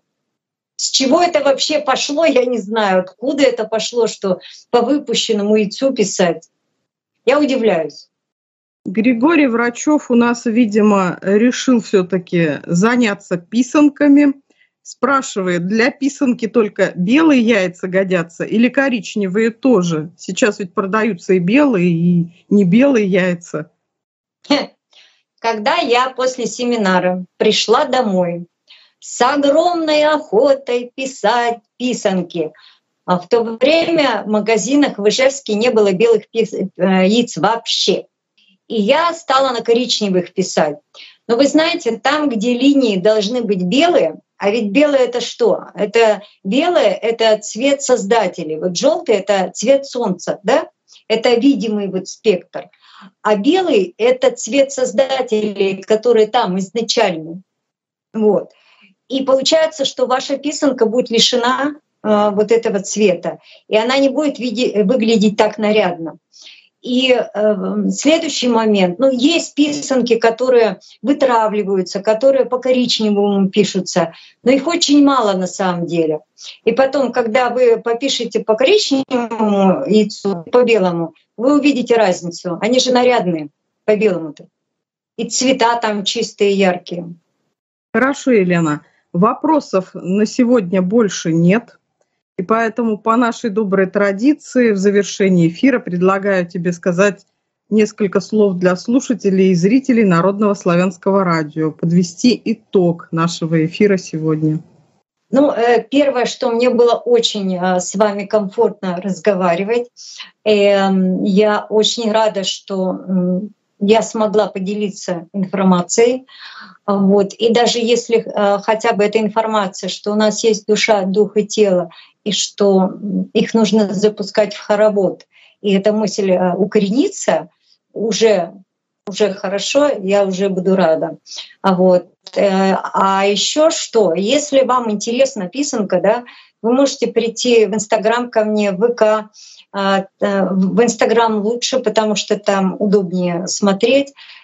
С чего это вообще пошло, я не знаю. Откуда это пошло, что по выпущенному яйцу писать. Я удивляюсь. Григорий Врачев у нас, видимо, решил все-таки заняться писанками. Спрашивает, для писанки только белые яйца годятся или коричневые тоже? Сейчас ведь продаются и белые, и не белые яйца. Когда я после семинара пришла домой с огромной охотой писать писанки, а в то время в магазинах в Ижевске не было белых яиц вообще. И я стала на коричневых писать. Но вы знаете, там, где линии должны быть белые, а ведь белое — это что? Это белое — это цвет создателей. Вот желтый — это цвет солнца, да? Это видимый вот спектр. А белый — это цвет создателей, которые там изначально. Вот. И получается, что ваша писанка будет лишена вот этого цвета, и она не будет выглядеть так нарядно. И следующий момент, ну, есть писанки, которые вытравливаются, которые по коричневому пишутся, но их очень мало на самом деле. И потом, когда вы попишете по коричневому яйцу, по белому, вы увидите разницу. Они же нарядные по белому-то. И цвета там чистые, яркие. Хорошо, Елена. Вопросов на сегодня больше нет. И поэтому по нашей доброй традиции в завершении эфира предлагаю тебе сказать несколько слов для слушателей и зрителей Народного славянского радио, подвести итог нашего эфира сегодня. Ну, первое, что мне было очень с вами комфортно разговаривать. Я очень рада, что я смогла поделиться информацией. Вот. И даже если хотя бы эта информация, что у нас есть душа, дух и тело, и что их нужно запускать в хоровод, и эта мысль укоренится, уже хорошо, я уже буду рада. Вот. А еще что? Если вам интересна писанка, да, вы можете прийти в Инстаграм ко мне, в ВК. В Инстаграм лучше, потому что там удобнее смотреть.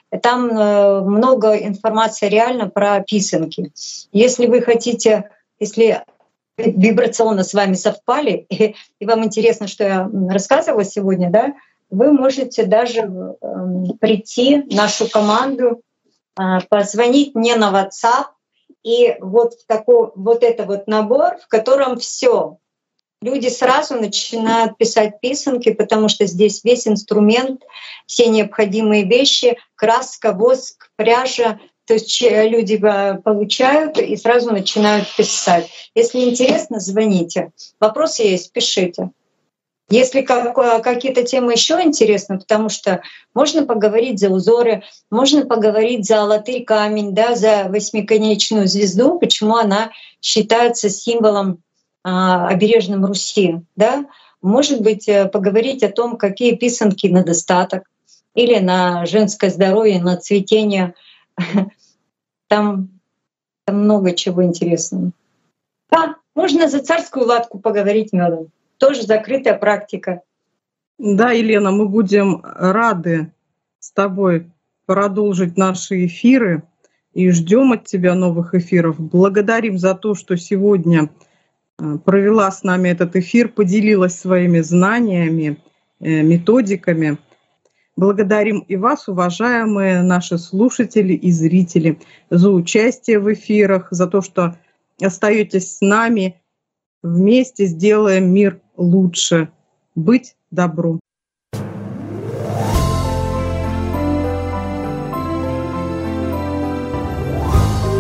Там много информации реально про писанки. Если вы хотите, если вибрационно с вами совпали, и вам интересно, что я рассказывала сегодня, да, вы можете даже прийти в нашу команду, позвонить мне на WhatsApp, и вот это вот набор, в котором все. Люди сразу начинают писать писанки, потому что здесь весь инструмент, все необходимые вещи, краска, воск, пряжа. То есть люди получают и сразу начинают писать. Если интересно, звоните. Вопросы есть, пишите. Если какие-то темы еще интересны, потому что можно поговорить за узоры, можно поговорить за латырь камень, да, за восьмиконечную звезду, почему она считается символом обережным Руси, да? Может быть, поговорить о том, какие писанки на достаток или на женское здоровье, на цветение. Там много чего интересного. Да, можно за царскую латку поговорить мёдом. Тоже закрытая практика. Да, Елена, мы будем рады с тобой продолжить наши эфиры и ждем от тебя новых эфиров. Благодарим за то, что сегодня провела с нами этот эфир, поделилась своими знаниями, методиками. Благодарим и вас, уважаемые наши слушатели и зрители, за участие в эфирах, за то, что остаетесь с нами. Вместе сделаем мир лучше. Быть добру.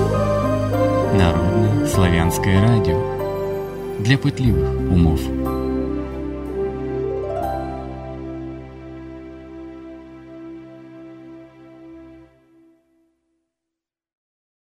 Народное славянское радио для пытливых умов.